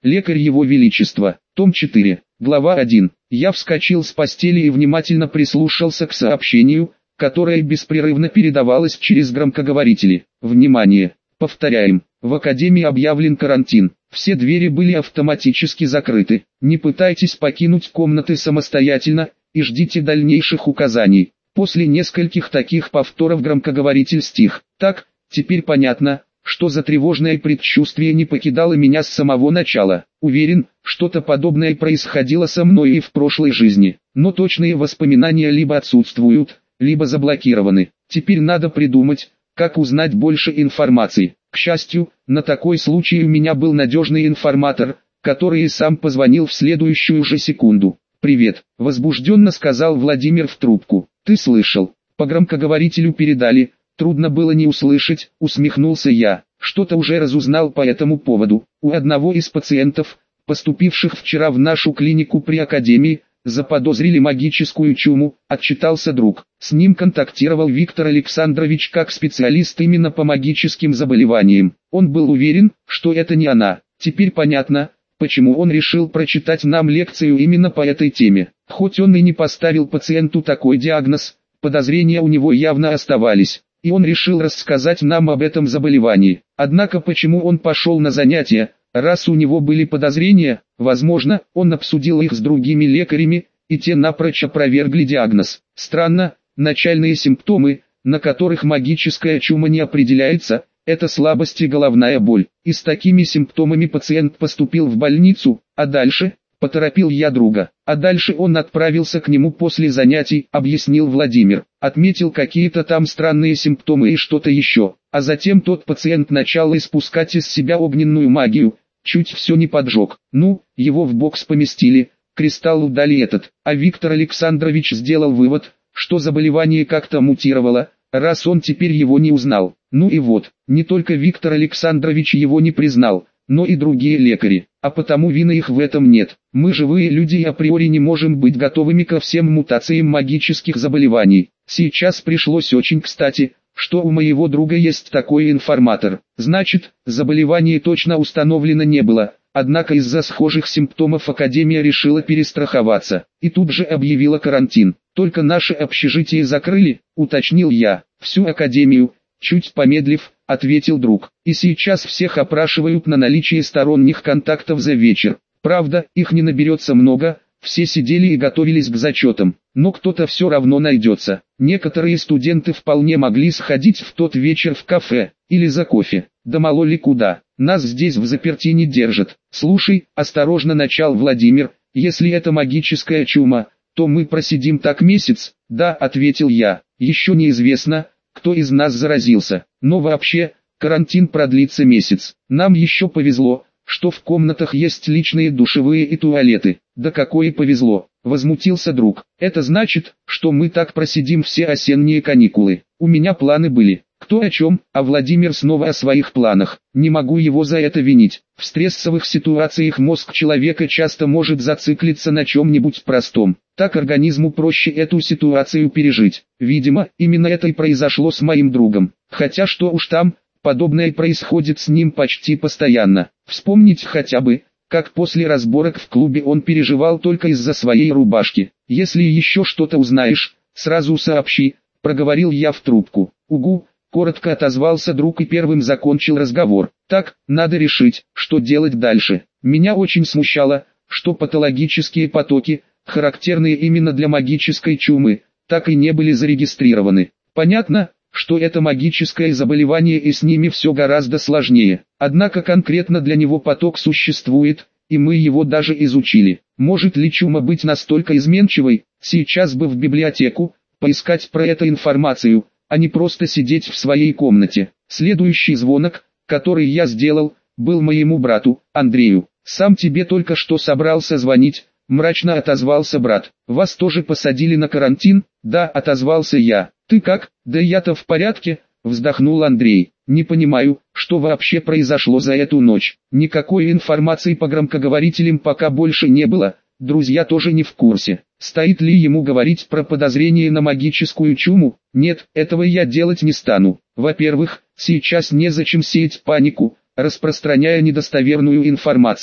Лекарь Его Величества. Том 4. Глава 1. Я вскочил с постели и внимательно прислушался к сообщению, которое беспрерывно передавалось через громкоговорители. Внимание! Повторяем, в Академии объявлен карантин. Все двери были автоматически закрыты. Не пытайтесь покинуть комнаты самостоятельно и ждите дальнейших указаний. После нескольких таких повторов громкоговоритель стих. Так, теперь понятно, что за тревожное предчувствие не покидало меня с самого начала. Уверен, что-то подобное происходило со мной и в прошлой жизни. Но точные воспоминания либо отсутствуют, либо заблокированы. Теперь надо придумать, как узнать больше информации. К счастью, на такой случай у меня был надежный информатор, который и сам позвонил в следующую же секунду. «Привет», — возбужденно сказал Владимир в трубку. «Ты слышал? По громкоговорителю передали, трудно было не услышать», — усмехнулся я. «Что-то уже разузнал по этому поводу. У одного из пациентов, поступивших вчера в нашу клинику при Академии, заподозрили магическую чуму», — отчитался друг. С ним контактировал Виктор Александрович как специалист именно по магическим заболеваниям. Он был уверен, что это не она. Теперь понятно, почему он решил прочитать нам лекцию именно по этой теме. Хоть он и не поставил пациенту такой диагноз, подозрения у него явно оставались, и он решил рассказать нам об этом заболевании. Однако почему он пошел на занятия, раз у него были подозрения? Возможно, он обсудил их с другими лекарями, и те напрочь опровергли диагноз. Странно, начальные симптомы, на которых магическая чума не определяется, это слабость и головная боль. И с такими симптомами пациент поступил в больницу, а дальше, поторопил я друга. А дальше он отправился к нему после занятий, объяснил Владимир. Отметил какие-то там странные симптомы и что-то еще. А затем тот пациент начал испускать из себя огненную магию, чуть все не поджег. Ну, его в бокс поместили, кристалл дали этот. А Виктор Александрович сделал вывод, что заболевание как-то мутировало, раз он теперь его не узнал. Ну и вот, не только Виктор Александрович его не признал, но и другие лекари, а потому вины их в этом нет. Мы живые люди и априори не можем быть готовыми ко всем мутациям магических заболеваний. Сейчас пришлось очень кстати, что у моего друга есть такой информатор. Значит, заболевание точно установлено не было, однако из-за схожих симптомов Академия решила перестраховаться, и тут же объявила карантин. Только наше общежитие закрыли, уточнил я. Всю Академию, чуть помедлив, ответил друг. И сейчас всех опрашивают на наличие сторонних контактов за вечер. Правда, их не наберется много, все сидели и готовились к зачетам. Но кто-то все равно найдется. Некоторые студенты вполне могли сходить в тот вечер в кафе, или за кофе. Да мало ли куда, нас здесь в заперти не держат. Слушай, осторожно начал Владимир, если это магическая чума, то мы просидим так месяц. Да, ответил я, еще неизвестно, кто из нас заразился. Но вообще, карантин продлится месяц. Нам еще повезло, что в комнатах есть личные душевые и туалеты. Да какое повезло, возмутился друг. Это значит, что мы так просидим все осенние каникулы. У меня планы были. Кто о чем, а Владимир снова о своих планах. Не могу его за это винить. В стрессовых ситуациях мозг человека часто может зациклиться на чем-нибудь простом. Так организму проще эту ситуацию пережить. Видимо, именно это и произошло с моим другом. Хотя что уж там, подобное происходит с ним почти постоянно. Вспомнить хотя бы, как после разборок в клубе он переживал только из-за своей рубашки. Если еще что-то узнаешь, сразу сообщи, проговорил я в трубку. Угу. Коротко отозвался друг и первым закончил разговор. Так, надо решить, что делать дальше. Меня очень смущало, что патологические потоки, характерные именно для магической чумы, так и не были зарегистрированы. Понятно, что это магическое заболевание и с ними все гораздо сложнее. Однако конкретно для него поток существует, и мы его даже изучили. Может ли чума быть настолько изменчивой? Сейчас бы в библиотеку, поискать про это информацию, а не просто сидеть в своей комнате. Следующий звонок, который я сделал, был моему брату, Андрею. «Сам тебе только что собрался звонить», — мрачно отозвался брат. «Вас тоже посадили на карантин?» «Да», — отозвался я. «Ты как?» «Да я-то в порядке», — вздохнул Андрей. «Не понимаю, что вообще произошло за эту ночь. Никакой информации по громкоговорителям пока больше не было. Друзья тоже не в курсе. Стоит ли ему говорить про подозрение на магическую чуму? Нет, этого я делать не стану. Во-первых, сейчас незачем сеять панику, распространяя недостоверную информацию.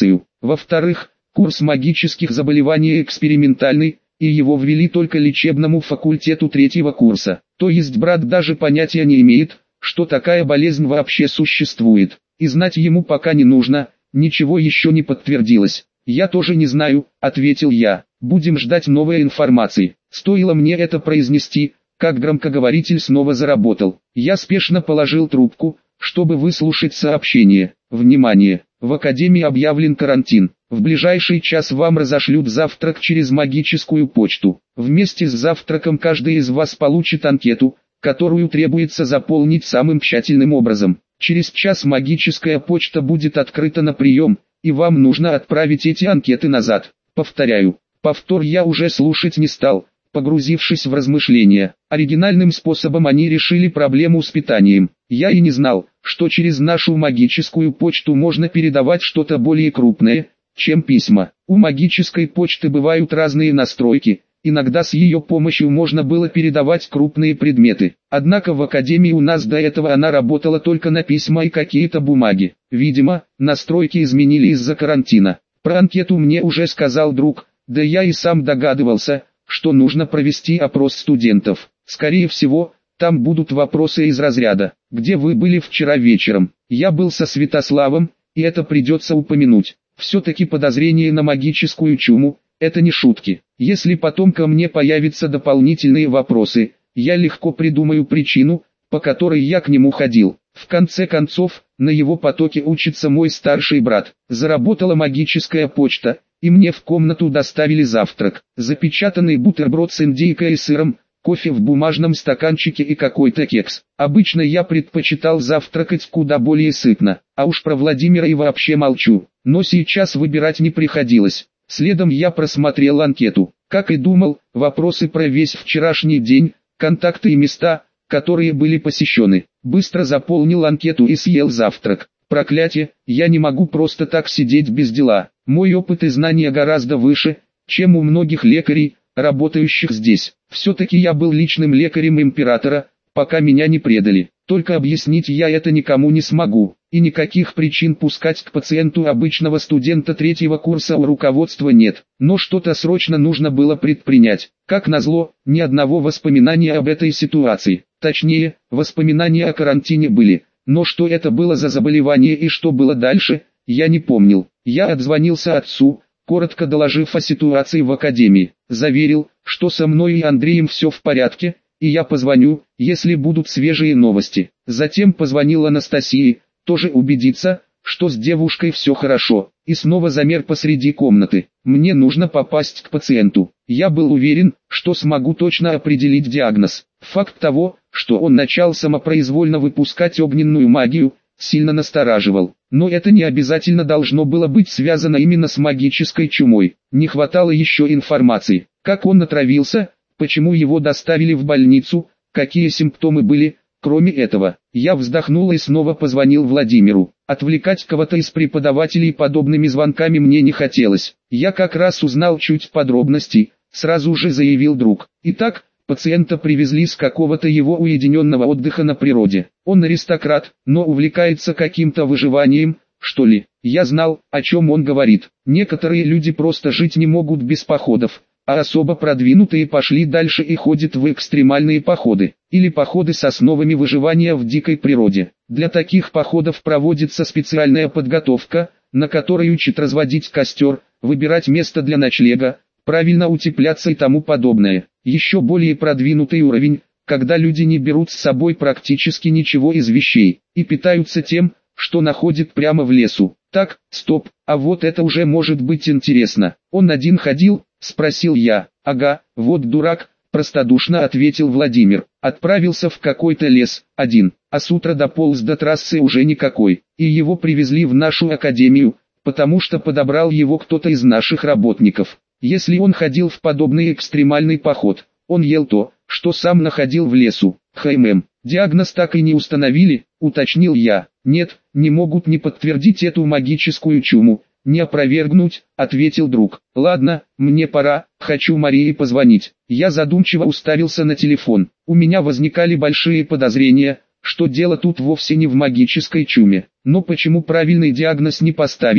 Во-вторых, курс магических заболеваний экспериментальный, и его ввели только лечебному факультету третьего курса. То есть брат даже понятия не имеет, что такая болезнь вообще существует. И знать ему пока не нужно, ничего еще не подтвердилось. «Я тоже не знаю», — ответил я. «Будем ждать новой информации». Стоило мне это произнести, как громкоговоритель снова заработал. Я спешно положил трубку, чтобы выслушать сообщение. «Внимание! В Академии объявлен карантин. В ближайший час вам разошлют завтрак через магическую почту. Вместе с завтраком каждый из вас получит анкету, которую требуется заполнить самым тщательным образом. Через час магическая почта будет открыта на прием, и вам нужно отправить эти анкеты назад». Повторяю, повтор я уже слушать не стал, погрузившись в размышления. Оригинальным способом они решили проблему с питанием. Я и не знал, что через нашу магическую почту можно передавать что-то более крупное, чем письма. У магической почты бывают разные настройки, иногда с ее помощью можно было передавать крупные предметы. Однако в Академии у нас до этого она работала только на письма и какие-то бумаги. Видимо, настройки изменили из-за карантина. Про анкету мне уже сказал друг, да я и сам догадывался, что нужно провести опрос студентов. Скорее всего, там будут вопросы из разряда: «Где вы были вчера вечером?» Я был со Святославом, и это придется упомянуть. Все-таки подозрение на магическую чуму – это не шутки. Если потом ко мне появятся дополнительные вопросы, я легко придумаю причину, по которой я к нему ходил. В конце концов, на его потоке учится мой старший брат. Заработала магическая почта, и мне в комнату доставили завтрак. Запечатанный бутерброд с индейкой и сыром, кофе в бумажном стаканчике и какой-то кекс. Обычно я предпочитал завтракать куда более сытно, а уж про Владимира и вообще молчу. Но сейчас выбирать не приходилось. Следом я просмотрел анкету. Как и думал, вопросы про весь вчерашний день, контакты и места, которые были посещены. Быстро заполнил анкету и съел завтрак. Проклятие, я не могу просто так сидеть без дела. Мой опыт и знания гораздо выше, чем у многих лекарей, работающих здесь. Все-таки я был личным лекарем императора, пока меня не предали. Только объяснить я это никому не смогу, и никаких причин пускать к пациенту обычного студента третьего курса у руководства нет. Но что-то срочно нужно было предпринять. Как назло, ни одного воспоминания об этой ситуации. Точнее, воспоминания о карантине были, но что это было за заболевание и что было дальше, я не помнил. Я отзвонился отцу, коротко доложив о ситуации в академии. Заверил, что со мной и Андреем все в порядке, и я позвоню, если будут свежие новости. Затем позвонил Анастасии, тоже убедиться, что с девушкой все хорошо, и снова замер посреди комнаты. Мне нужно попасть к пациенту. Я был уверен, что смогу точно определить диагноз. Факт того, что он начал самопроизвольно выпускать огненную магию, сильно настораживал. Но это не обязательно должно было быть связано именно с магической чумой. Не хватало еще информации. Как он отравился, почему его доставили в больницу, какие симптомы были. Кроме этого, я вздохнул и снова позвонил Владимиру. Отвлекать кого-то из преподавателей подобными звонками мне не хотелось. Я как раз узнал чуть подробностей, сразу же заявил друг. Итак, пациента привезли с какого-то его уединенного отдыха на природе. Он аристократ, но увлекается каким-то выживанием, что ли. Я знал, о чем он говорит. Некоторые люди просто жить не могут без походов, а особо продвинутые пошли дальше и ходят в экстремальные походы, или походы с основами выживания в дикой природе. Для таких походов проводится специальная подготовка, на которой учат разводить костер, выбирать место для ночлега, правильно утепляться и тому подобное. Еще более продвинутый уровень, когда люди не берут с собой практически ничего из вещей, и питаются тем, что находят прямо в лесу. Так, стоп, а вот это уже может быть интересно. Он один ходил? Спросил я. Ага, вот дурак, простодушно ответил Владимир. Отправился в какой-то лес, один, а с утра дополз до трассы уже никакой. И его привезли в нашу академию, потому что подобрал его кто-то из наших работников. Если он ходил в подобный экстремальный поход, он ел то, что сам находил в лесу. Диагноз так и не установили, уточнил я. Нет, не могут не подтвердить эту магическую чуму, не опровергнуть, ответил друг. Ладно, мне пора, хочу Марии позвонить. Я задумчиво уставился на телефон. У меня возникали большие подозрения, что дело тут вовсе не в магической чуме. Но почему правильный диагноз не поставили,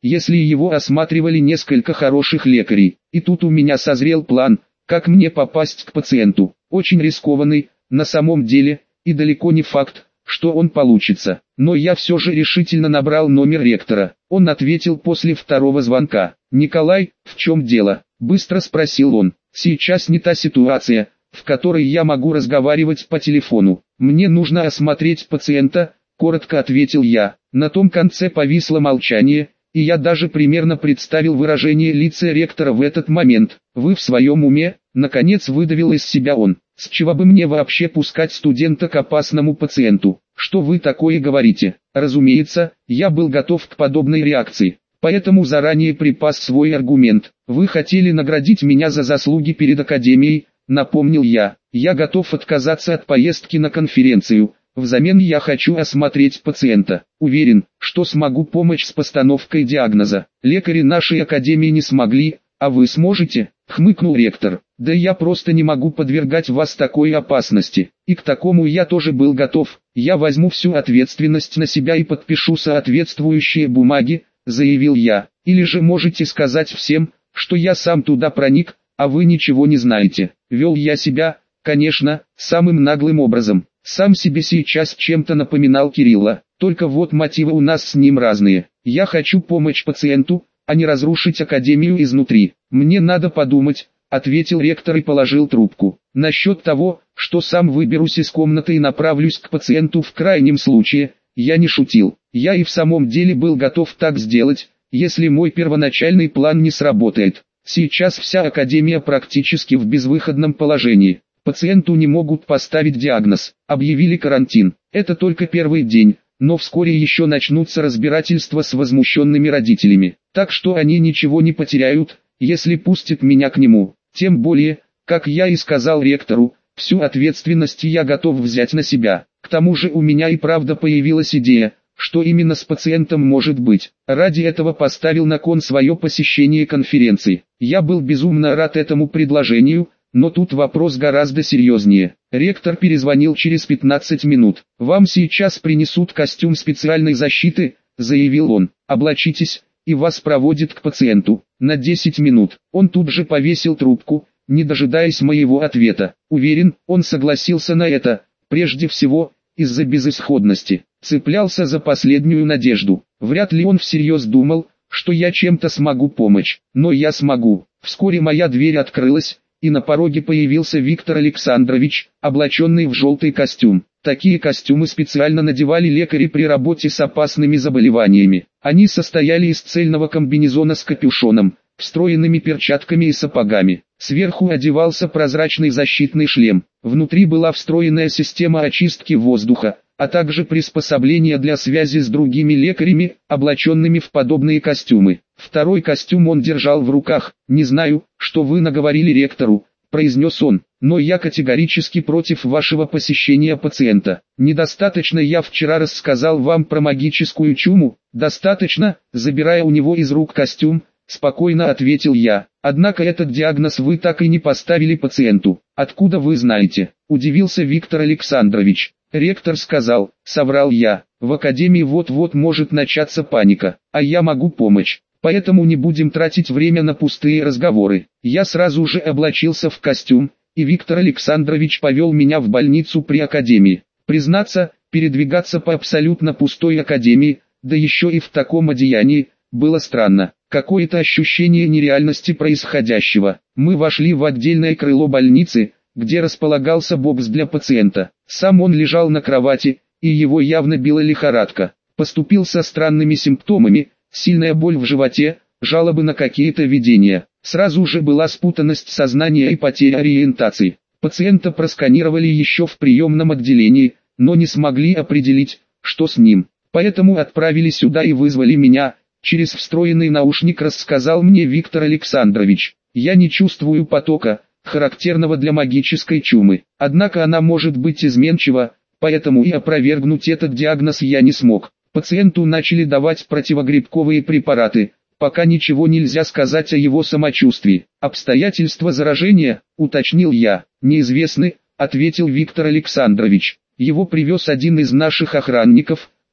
если его осматривали несколько хороших лекарей. И тут у меня созрел план, как мне попасть к пациенту. Очень рискованный, на самом деле, и далеко не факт, что он получится. Но я все же решительно набрал номер ректора. Он ответил после второго звонка. «Николай, в чем дело?» – быстро спросил он. «Сейчас не та ситуация, в которой я могу разговаривать по телефону. Мне нужно осмотреть пациента», – коротко ответил я. На том конце повисло молчание, и я даже примерно представил выражение лица ректора в этот момент. «Вы в своем уме?» – наконец выдавил из себя он. «С чего бы мне вообще пускать студента к опасному пациенту? Что вы такое говорите?» Разумеется, я был готов к подобной реакции, поэтому заранее припас свой аргумент. «Вы хотели наградить меня за заслуги перед Академией», — напомнил я. «Я готов отказаться от поездки на конференцию. Взамен я хочу осмотреть пациента. Уверен, что смогу помочь с постановкой диагноза. Лекари нашей Академии не смогли, а вы сможете?» — хмыкнул ректор. «Да я просто не могу подвергать вас такой опасности. И к такому я тоже был готов. Я возьму всю ответственность на себя и подпишу соответствующие бумаги», — заявил я. «Или же можете сказать всем, что я сам туда проник, а вы ничего не знаете». Вел я себя, конечно, самым наглым образом. Сам себе сейчас чем-то напоминал Кирилла, только вот мотивы у нас с ним разные. Я хочу помочь пациенту, а не разрушить Академию изнутри. «Мне надо подумать», — ответил ректор и положил трубку. «Насчет того, что сам выберусь из комнаты и направлюсь к пациенту в крайнем случае, я не шутил. Я и в самом деле был готов так сделать, если мой первоначальный план не сработает. Сейчас вся Академия практически в безвыходном положении. Пациенту не могут поставить диагноз, объявили карантин. Это только первый день, но вскоре еще начнутся разбирательства с возмущенными родителями. Так что они ничего не потеряют, если пустят меня к нему. Тем более, как я и сказал ректору, всю ответственность я готов взять на себя. К тому же у меня и правда появилась идея, что именно с пациентом может быть. Ради этого поставил на кон свое посещение конференции. Я был безумно рад этому предложению, но тут вопрос гораздо серьезнее. Ректор перезвонил через 15 минут. «Вам сейчас принесут костюм специальной защиты», — заявил он. «Облачитесь, и вас проводят к пациенту. На 10 минут». Он тут же повесил трубку, не дожидаясь моего ответа. Уверен, он согласился на это, прежде всего, из-за безысходности. Цеплялся за последнюю надежду. Вряд ли он всерьез думал, что я чем-то смогу помочь. Но я смогу. Вскоре моя дверь открылась, и на пороге появился Виктор Александрович, облаченный в желтый костюм. Такие костюмы специально надевали лекари при работе с опасными заболеваниями. Они состояли из цельного комбинезона с капюшоном, встроенными перчатками и сапогами. Сверху одевался прозрачный защитный шлем. Внутри была встроенная система очистки воздуха, а также приспособления для связи с другими лекарями, облаченными в подобные костюмы. Второй костюм он держал в руках. «Не знаю, что вы наговорили ректору», — произнес он, «но я категорически против вашего посещения пациента. Недостаточно я вчера рассказал вам про магическую чуму?» «Достаточно», — забирая у него из рук костюм, спокойно ответил я. «Однако этот диагноз вы так и не поставили пациенту». «Откуда вы знаете?» — удивился Виктор Александрович. «Ректор сказал», — соврал я. «В Академии вот-вот может начаться паника, а я могу помочь. Поэтому не будем тратить время на пустые разговоры». Я сразу же облачился в костюм, и Виктор Александрович повел меня в больницу при Академии. Признаться, передвигаться по абсолютно пустой Академии, да еще и в таком одеянии, было странно. Какое-то ощущение нереальности происходящего. Мы вошли в отдельное крыло больницы, где располагался бокс для пациента. Сам он лежал на кровати, и его явно била лихорадка. Поступил со странными симптомами, сильная боль в животе, жалобы на какие-то видения. Сразу же была спутанность сознания и потеря ориентации. Пациента просканировали еще в приемном отделении, но не смогли определить, что с ним. Поэтому отправили сюда и вызвали меня. Через встроенный наушник рассказал мне Виктор Александрович. «Я не чувствую потока, характерного для магической чумы. Однако она может быть изменчива, поэтому и опровергнуть этот диагноз я не смог. Пациенту начали давать противогрибковые препараты, пока ничего нельзя сказать о его самочувствии. Обстоятельства заражения, уточнил я, неизвестны», — ответил Виктор Александрович. «Его привез один из наших охранников,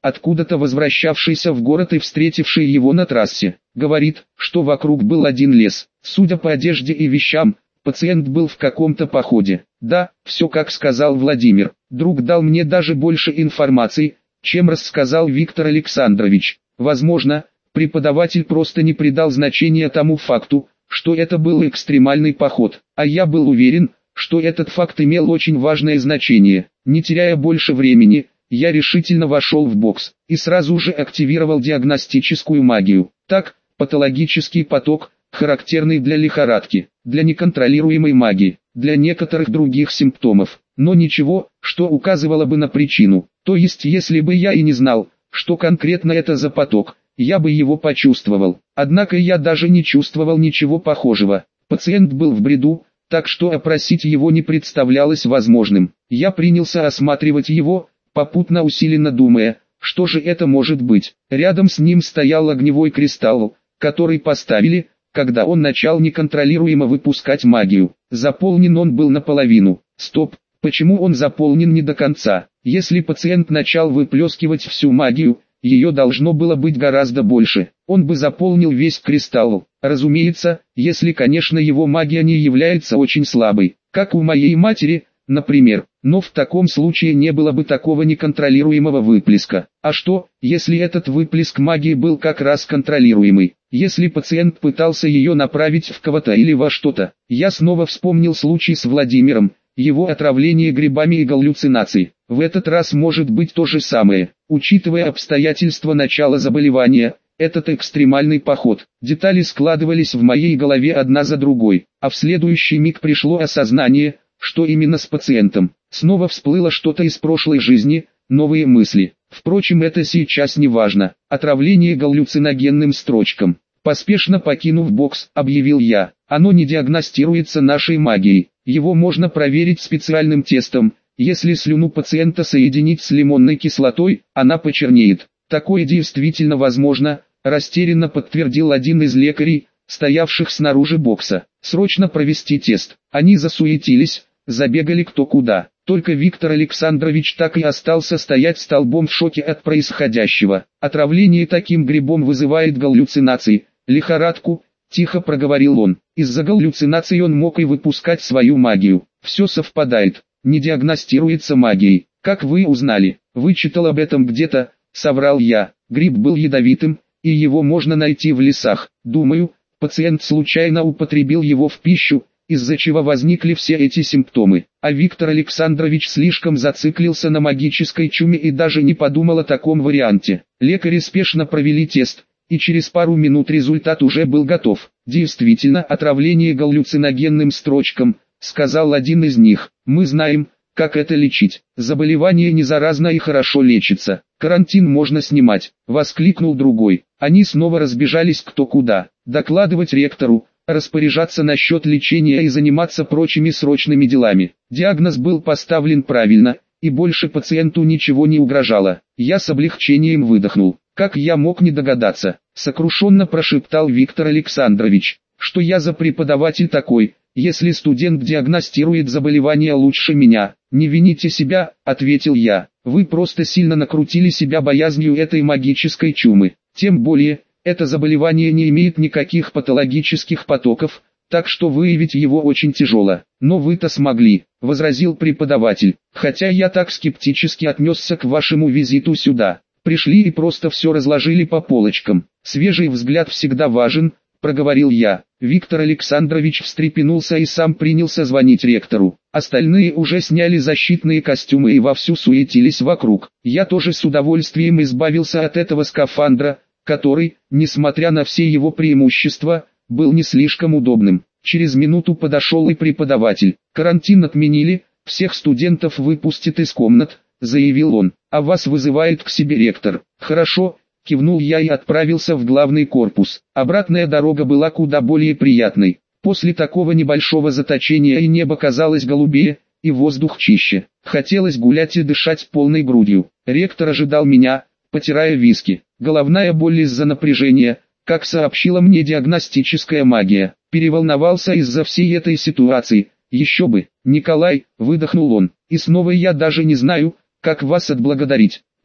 откуда-то возвращавшийся в город и встретивший его на трассе. Говорит, что вокруг был один лес. Судя по одежде и вещам, пациент был в каком-то походе. Да, все как сказал Владимир. Друг дал мне даже больше информации, чем рассказал Виктор Александрович. Возможно, преподаватель просто не придал значения тому факту, что это был экстремальный поход, а я был уверен, что этот факт имел очень важное значение. Не теряя больше времени, я решительно вошел в бокс и сразу же активировал диагностическую магию. Так, патологический поток, характерный для лихорадки, для неконтролируемой магии, для некоторых других симптомов, но ничего, что указывало бы на причину. То есть если бы я и не знал, что конкретно это за поток, я бы его почувствовал. Однако я даже не чувствовал ничего похожего. Пациент был в бреду, так что опросить его не представлялось возможным. Я принялся осматривать его, попутно усиленно думая, что же это может быть. Рядом с ним стоял огневой кристалл, который поставили, когда он начал неконтролируемо выпускать магию. Заполнен он был наполовину. Стоп, почему он заполнен не до конца? Если пациент начал выплескивать всю магию, ее должно было быть гораздо больше. Он бы заполнил весь кристалл. Разумеется, если, конечно, его магия не является очень слабой, как у моей матери, например. Но в таком случае не было бы такого неконтролируемого выплеска. А что, если этот выплеск магии был как раз контролируемый? Если пациент пытался ее направить в кого-то или во что-то? Я снова вспомнил случай с Владимиром, его отравление грибами и галлюцинации. В этот раз может быть то же самое. Учитывая обстоятельства начала заболевания, этот экстремальный поход, детали складывались в моей голове одна за другой, а в следующий миг пришло осознание, что именно с пациентом. Снова всплыло что-то из прошлой жизни, новые мысли. Впрочем, это сейчас не важно. Отравление галлюциногенным строчком. Поспешно покинув бокс, объявил я. Оно не диагностируется нашей магией. Его можно проверить специальным тестом. Если слюну пациента соединить с лимонной кислотой, она почернеет. Такое действительно возможно, растерянно подтвердил один из лекарей, стоявших снаружи бокса. Срочно провести тест. Они засуетились, забегали кто куда. Только Виктор Александрович так и остался стоять столбом в шоке от происходящего. Отравление таким грибом вызывает галлюцинации, лихорадку, тихо проговорил он. Из-за галлюцинаций он мог и выпускать свою магию. Все совпадает, не диагностируется магией. Как вы узнали? Вычитал об этом где-то, соврал я. Гриб был ядовитым, и его можно найти в лесах. Думаю, пациент случайно употребил его в пищу, из-за чего возникли все эти симптомы. А Виктор Александрович слишком зациклился на магической чуме и даже не подумал о таком варианте. Лекари спешно провели тест, и через пару минут результат уже был готов. Действительно, отравление галлюциногенным строчком, сказал один из них. Мы знаем, как это лечить. Заболевание не заразно и хорошо лечится. Карантин можно снимать, воскликнул другой. Они снова разбежались кто куда. Докладывать ректору, распоряжаться насчет лечения и заниматься прочими срочными делами. Диагноз был поставлен правильно, и больше пациенту ничего не угрожало. Я с облегчением выдохнул. Как я мог не догадаться? Сокрушенно прошептал Виктор Александрович. Что я за преподаватель такой, если студент диагностирует заболевание лучше меня? Не вините себя, ответил я. Вы просто сильно накрутили себя боязнью этой магической чумы. Тем более, это заболевание не имеет никаких патологических потоков, так что выявить его очень тяжело. Но вы-то смогли, возразил преподаватель. Хотя я так скептически отнесся к вашему визиту сюда. Пришли и просто все разложили по полочкам. Свежий взгляд всегда важен, проговорил я. Виктор Александрович встрепенулся и сам принялся звонить ректору. Остальные уже сняли защитные костюмы и вовсю суетились вокруг. Я тоже с удовольствием избавился от этого скафандра, который, несмотря на все его преимущества, был не слишком удобным. Через минуту подошел и преподаватель. Карантин отменили, всех студентов выпустят из комнат, заявил он. А вас вызывает к себе ректор. Хорошо, кивнул я и отправился в главный корпус. Обратная дорога была куда более приятной. После такого небольшого заточения и небо казалось голубее, и воздух чище. Хотелось гулять и дышать полной грудью. Ректор ожидал меня, потирая виски. Головная боль из-за напряжения, как сообщила мне диагностическая магия. Переволновался из-за всей этой ситуации. Еще бы, Николай, выдохнул он. И снова я даже не знаю, как вас отблагодарить.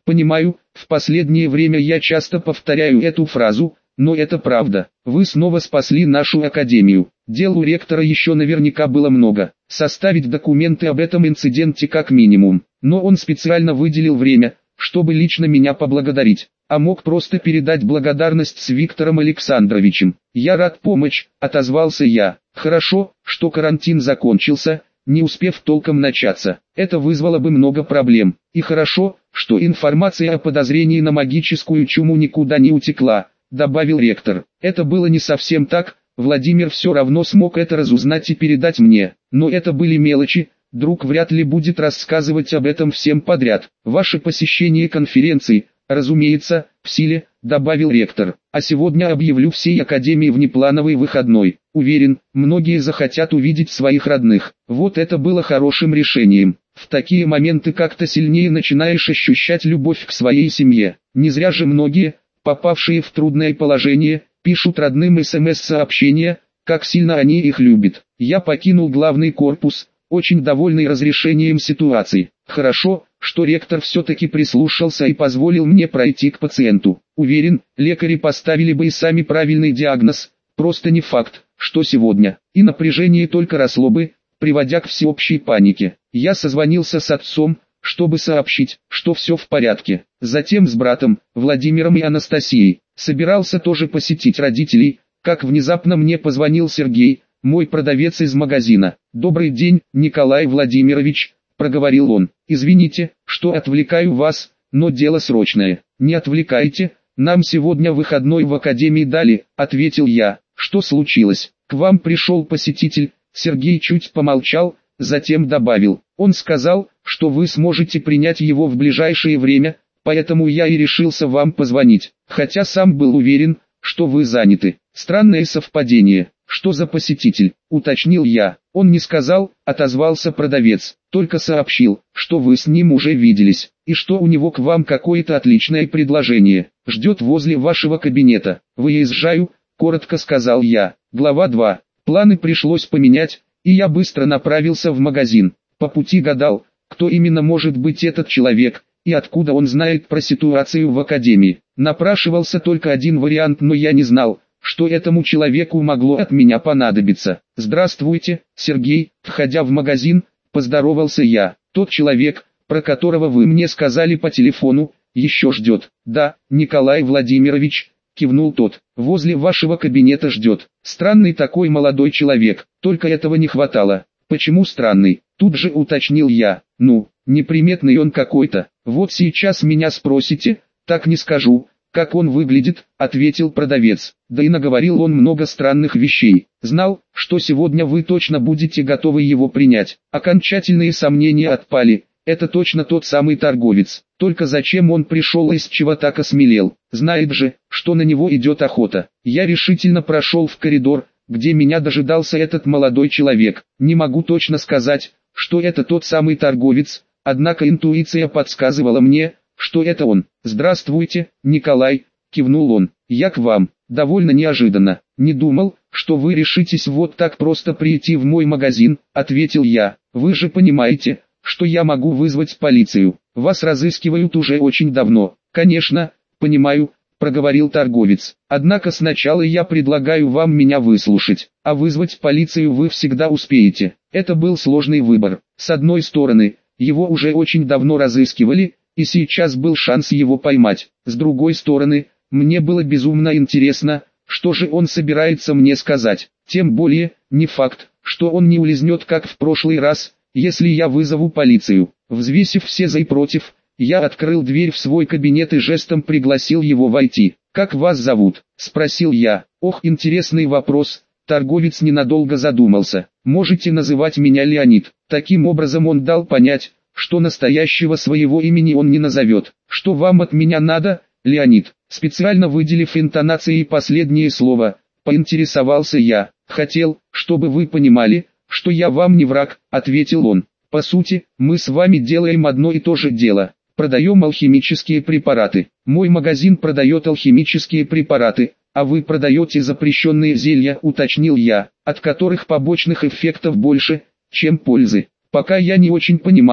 Понимаю, в последнее время я часто повторяю эту фразу, но это правда. Вы снова спасли нашу академию. Дел у ректора еще наверняка было много. Составить документы об этом инциденте как минимум. Но он специально выделил время, чтобы лично меня поблагодарить. А мог просто передать благодарность с Виктором Александровичем. Я рад помочь, отозвался я. Хорошо, что карантин закончился, не успев толком начаться. Это вызвало бы много проблем. И хорошо, что информация о подозрении на магическую чуму никуда не утекла, добавил ректор. Это было не совсем так, Владимир все равно смог это разузнать и передать мне. Но это были мелочи, друг вряд ли будет рассказывать об этом всем подряд. Ваше посещение конференции, разумеется, в силе, добавил ректор. А сегодня объявлю всей академии внеплановый выходной. Уверен, многие захотят увидеть своих родных. Вот это было хорошим решением. В такие моменты как-то сильнее начинаешь ощущать любовь к своей семье. Не зря же многие, попавшие в трудное положение, пишут родным СМС-сообщения, как сильно они их любят. Я покинул главный корпус, очень довольный разрешением ситуации. Хорошо, что ректор все-таки прислушался и позволил мне пройти к пациенту. Уверен, лекари поставили бы и сами правильный диагноз, просто не факт, что сегодня. И напряжение только росло бы, приводя к всеобщей панике. Я созвонился с отцом, чтобы сообщить, что все в порядке. Затем с братом, Владимиром и Анастасией. Собирался тоже посетить родителей, как внезапно мне позвонил Сергей, мой продавец из магазина. «Добрый день, Николай Владимирович», — проговорил он. «Извините, что отвлекаю вас, но дело срочное». «Не отвлекайте, нам сегодня выходной в академии дали», — ответил я. «Что случилось?» «К вам пришел посетитель», — Сергей чуть помолчал, затем добавил. «Он сказал, что вы сможете принять его в ближайшее время, поэтому я и решился вам позвонить, хотя сам был уверен, что вы заняты». «Странное совпадение. Что за посетитель?» — уточнил я. «Он не сказал», — отозвался продавец, «только сообщил, что вы с ним уже виделись, и что у него к вам какое-то отличное предложение. Ждет возле вашего кабинета». «Выезжаю», — коротко сказал я. Глава 2. Планы пришлось поменять, и я быстро направился в магазин. По пути гадал, кто именно может быть этот человек, и откуда он знает про ситуацию в академии. Напрашивался только один вариант, но я не знал, что этому человеку могло от меня понадобиться. «Здравствуйте, Сергей», — входя в магазин, поздоровался я. «Тот человек, про которого вы мне сказали по телефону, еще ждет». «Да, Николай Владимирович», — кивнул тот, — «возле вашего кабинета ждет. Странный такой молодой человек, только этого не хватало». «Почему странный?» — тут же уточнил я. «Ну, неприметный он какой-то. Вот сейчас меня спросите, так не скажу, как он выглядит», — ответил продавец. «Да и наговорил он много странных вещей. Знал, что сегодня вы точно будете готовы его принять». Окончательные сомнения отпали. Это точно тот самый торговец. Только зачем он пришел и с чего так осмелел? Знает же, что на него идет охота. Я решительно прошел в коридор, где меня дожидался этот молодой человек. Не могу точно сказать, что это тот самый торговец, однако интуиция подсказывала мне, что это он. «Здравствуйте, Николай», — кивнул он. «Я к вам». «Довольно неожиданно. Не думал, что вы решитесь вот так просто прийти в мой магазин», — ответил я. «Вы же понимаете, что я могу вызвать полицию. Вас разыскивают уже очень давно». «Конечно, понимаю», — проговорил торговец. «Однако сначала я предлагаю вам меня выслушать, а вызвать полицию вы всегда успеете». Это был сложный выбор. С одной стороны, его уже очень давно разыскивали, и сейчас был шанс его поймать. С другой стороны, мне было безумно интересно, что же он собирается мне сказать. Тем более, не факт, что он не улизнет как в прошлый раз, если я вызову полицию. Взвесив все за и против, я открыл дверь в свой кабинет и жестом пригласил его войти. «Как вас зовут?» – спросил я. «Ох, интересный вопрос». Торговец ненадолго задумался. «Можете называть меня Леонид». Таким образом он дал понять, что настоящего своего имени он не назовет. «Что вам от меня надо, Леонид?» Специально выделив интонацией последнее слово, поинтересовался я. «Хотел, чтобы вы понимали, что я вам не враг», — ответил он. «По сути, мы с вами делаем одно и то же дело. Продаем алхимические препараты. Мой магазин продает алхимические препараты, а вы продаете запрещенные зелья», — уточнил я, «от которых побочных эффектов больше, чем пользы». Пока я не очень понимал,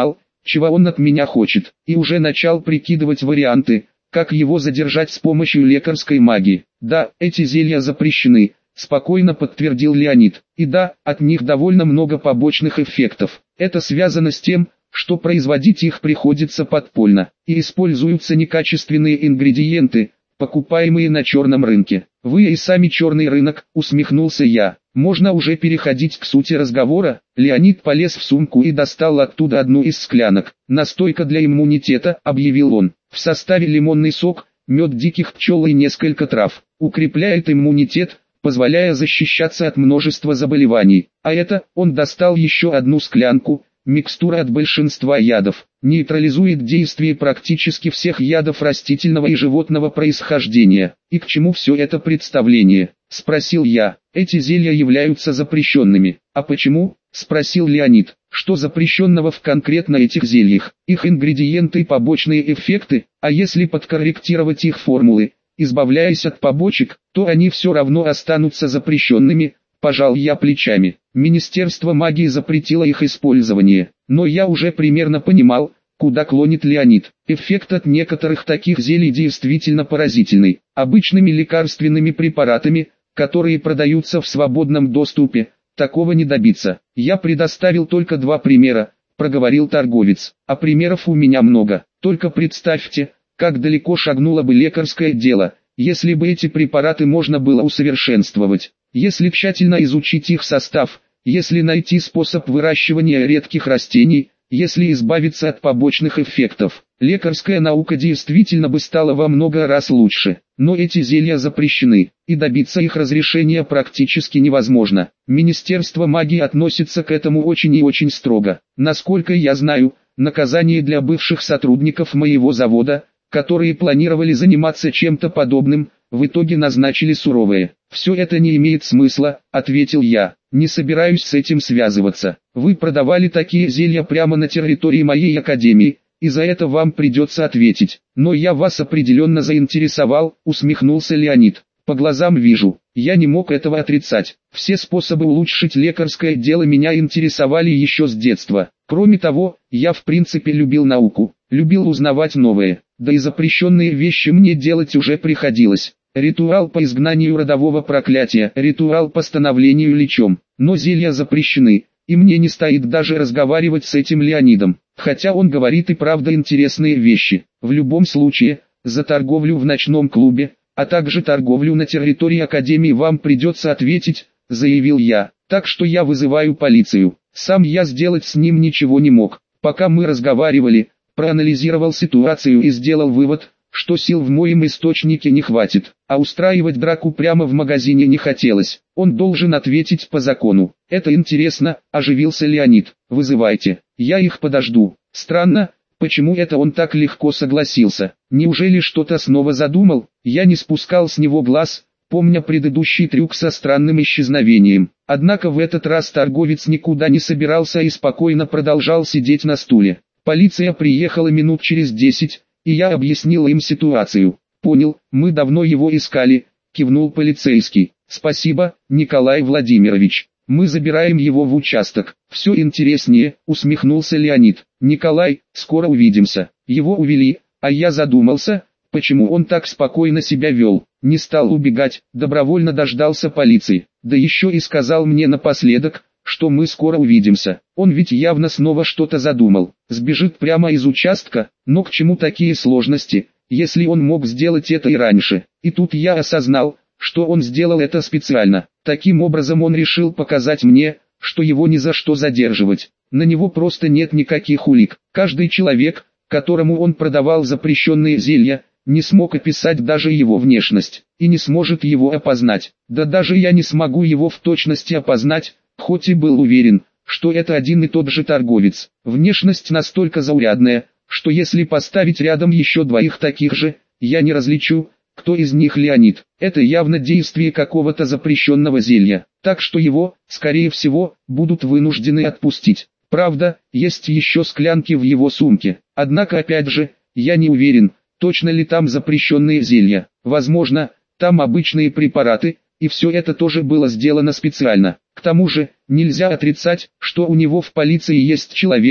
чего он от меня хочет, и уже начал прикидывать варианты, как его задержать с помощью лекарской магии. Да, эти зелья запрещены, спокойно подтвердил Леонид. И да, от них довольно много побочных эффектов. Это связано с тем, что производить их приходится подпольно, и используются некачественные ингредиенты, покупаемые на черном рынке. Вы и сами черный рынок, усмехнулся я. Можно уже переходить к сути разговора. Леонид полез в сумку и достал оттуда одну из склянок. Настойка для иммунитета, объявил он. В составе лимонный сок, мед диких пчел и несколько трав. Укрепляет иммунитет, позволяя защищаться от множества заболеваний. А это, он достал еще одну склянку, микстура от большинства ядов, нейтрализует действие практически всех ядов растительного и животного происхождения. И к чему все это представление? Спросил я. Эти зелья являются запрещенными. А почему? Спросил Леонид. Что запрещенного в конкретно этих зельях? Их ингредиенты и побочные эффекты, а если подкорректировать их формулы, избавляясь от побочек, то они все равно останутся запрещенными. Пожал я плечами. Министерство магии запретило их использование, но я уже примерно понимал, куда клонит Леонид. Эффект от некоторых таких зелий действительно поразительный. Обычными лекарственными препаратами, которые продаются в свободном доступе, такого не добиться. Я предоставил только два примера, проговорил торговец. А примеров у меня много. Только представьте, как далеко шагнуло бы лекарское дело, если бы эти препараты можно было усовершенствовать. Если тщательно изучить их состав, если найти способ выращивания редких растений, если избавиться от побочных эффектов, лекарская наука действительно бы стала во много раз лучше. Но эти зелья запрещены, и добиться их разрешения практически невозможно. Министерство магии относится к этому очень и очень строго. Насколько я знаю, наказание для бывших сотрудников моего завода, которые планировали заниматься чем-то подобным, в итоге назначили суровые. «Все это не имеет смысла», — ответил я. «Не собираюсь с этим связываться. Вы продавали такие зелья прямо на территории моей академии, и за это вам придется ответить. Но я вас определенно заинтересовал», — усмехнулся Леонид. «По глазам вижу, я не мог этого отрицать. Все способы улучшить лекарское дело меня интересовали еще с детства. Кроме того, я в принципе любил науку, любил узнавать новое, да и запрещенные вещи мне делать уже приходилось. Ритуал по изгнанию родового проклятия, ритуал по становлению личом. Но зелья запрещены, и мне не стоит даже разговаривать с этим Леонидом, хотя он говорит и правда интересные вещи. В любом случае, за торговлю в ночном клубе, а также торговлю на территории Академии вам придется ответить», — заявил я. «Так что я вызываю полицию». Сам я сделать с ним ничего не мог. Пока мы разговаривали, проанализировал ситуацию и сделал вывод, что сил в моем источнике не хватит, а устраивать драку прямо в магазине не хотелось. Он должен ответить по закону. «Это интересно», — оживился Леонид. «Вызывайте, я их подожду». Странно, почему это он так легко согласился. Неужели что-то снова задумал? Я не спускал с него глаз, помня предыдущий трюк со странным исчезновением. Однако в этот раз торговец никуда не собирался и спокойно продолжал сидеть на стуле. Полиция приехала минут через 10, и я объяснил им ситуацию. «Понял, мы давно его искали», — кивнул полицейский. «Спасибо, Николай Владимирович. Мы забираем его в участок». «Все интереснее», — усмехнулся Леонид. «Николай, скоро увидимся». Его увели, а я задумался, почему он так спокойно себя вел. Не стал убегать, добровольно дождался полиции. Да еще и сказал мне напоследок, что мы скоро увидимся. Он ведь явно снова что-то задумал. Сбежит прямо из участка, но к чему такие сложности, если он мог сделать это и раньше. И тут я осознал, что он сделал это специально. Таким образом он решил показать мне, что его ни за что задерживать. На него просто нет никаких улик. Каждый человек, которому он продавал запрещенные зелья, не смог описать даже его внешность, и не сможет его опознать. Да даже я не смогу его в точности опознать, хоть и был уверен, что это один и тот же торговец. Внешность настолько заурядная, что если поставить рядом еще двоих таких же, я не различу, кто из них Леонид. Это явно действие какого-то запрещенного зелья, так что его, скорее всего, будут вынуждены отпустить. Правда, есть еще склянки в его сумке, однако опять же, я не уверен, точно ли там запрещенные зелья. Возможно, там обычные препараты, и все это тоже было сделано специально. К тому же, нельзя отрицать, что у него в полиции есть человек,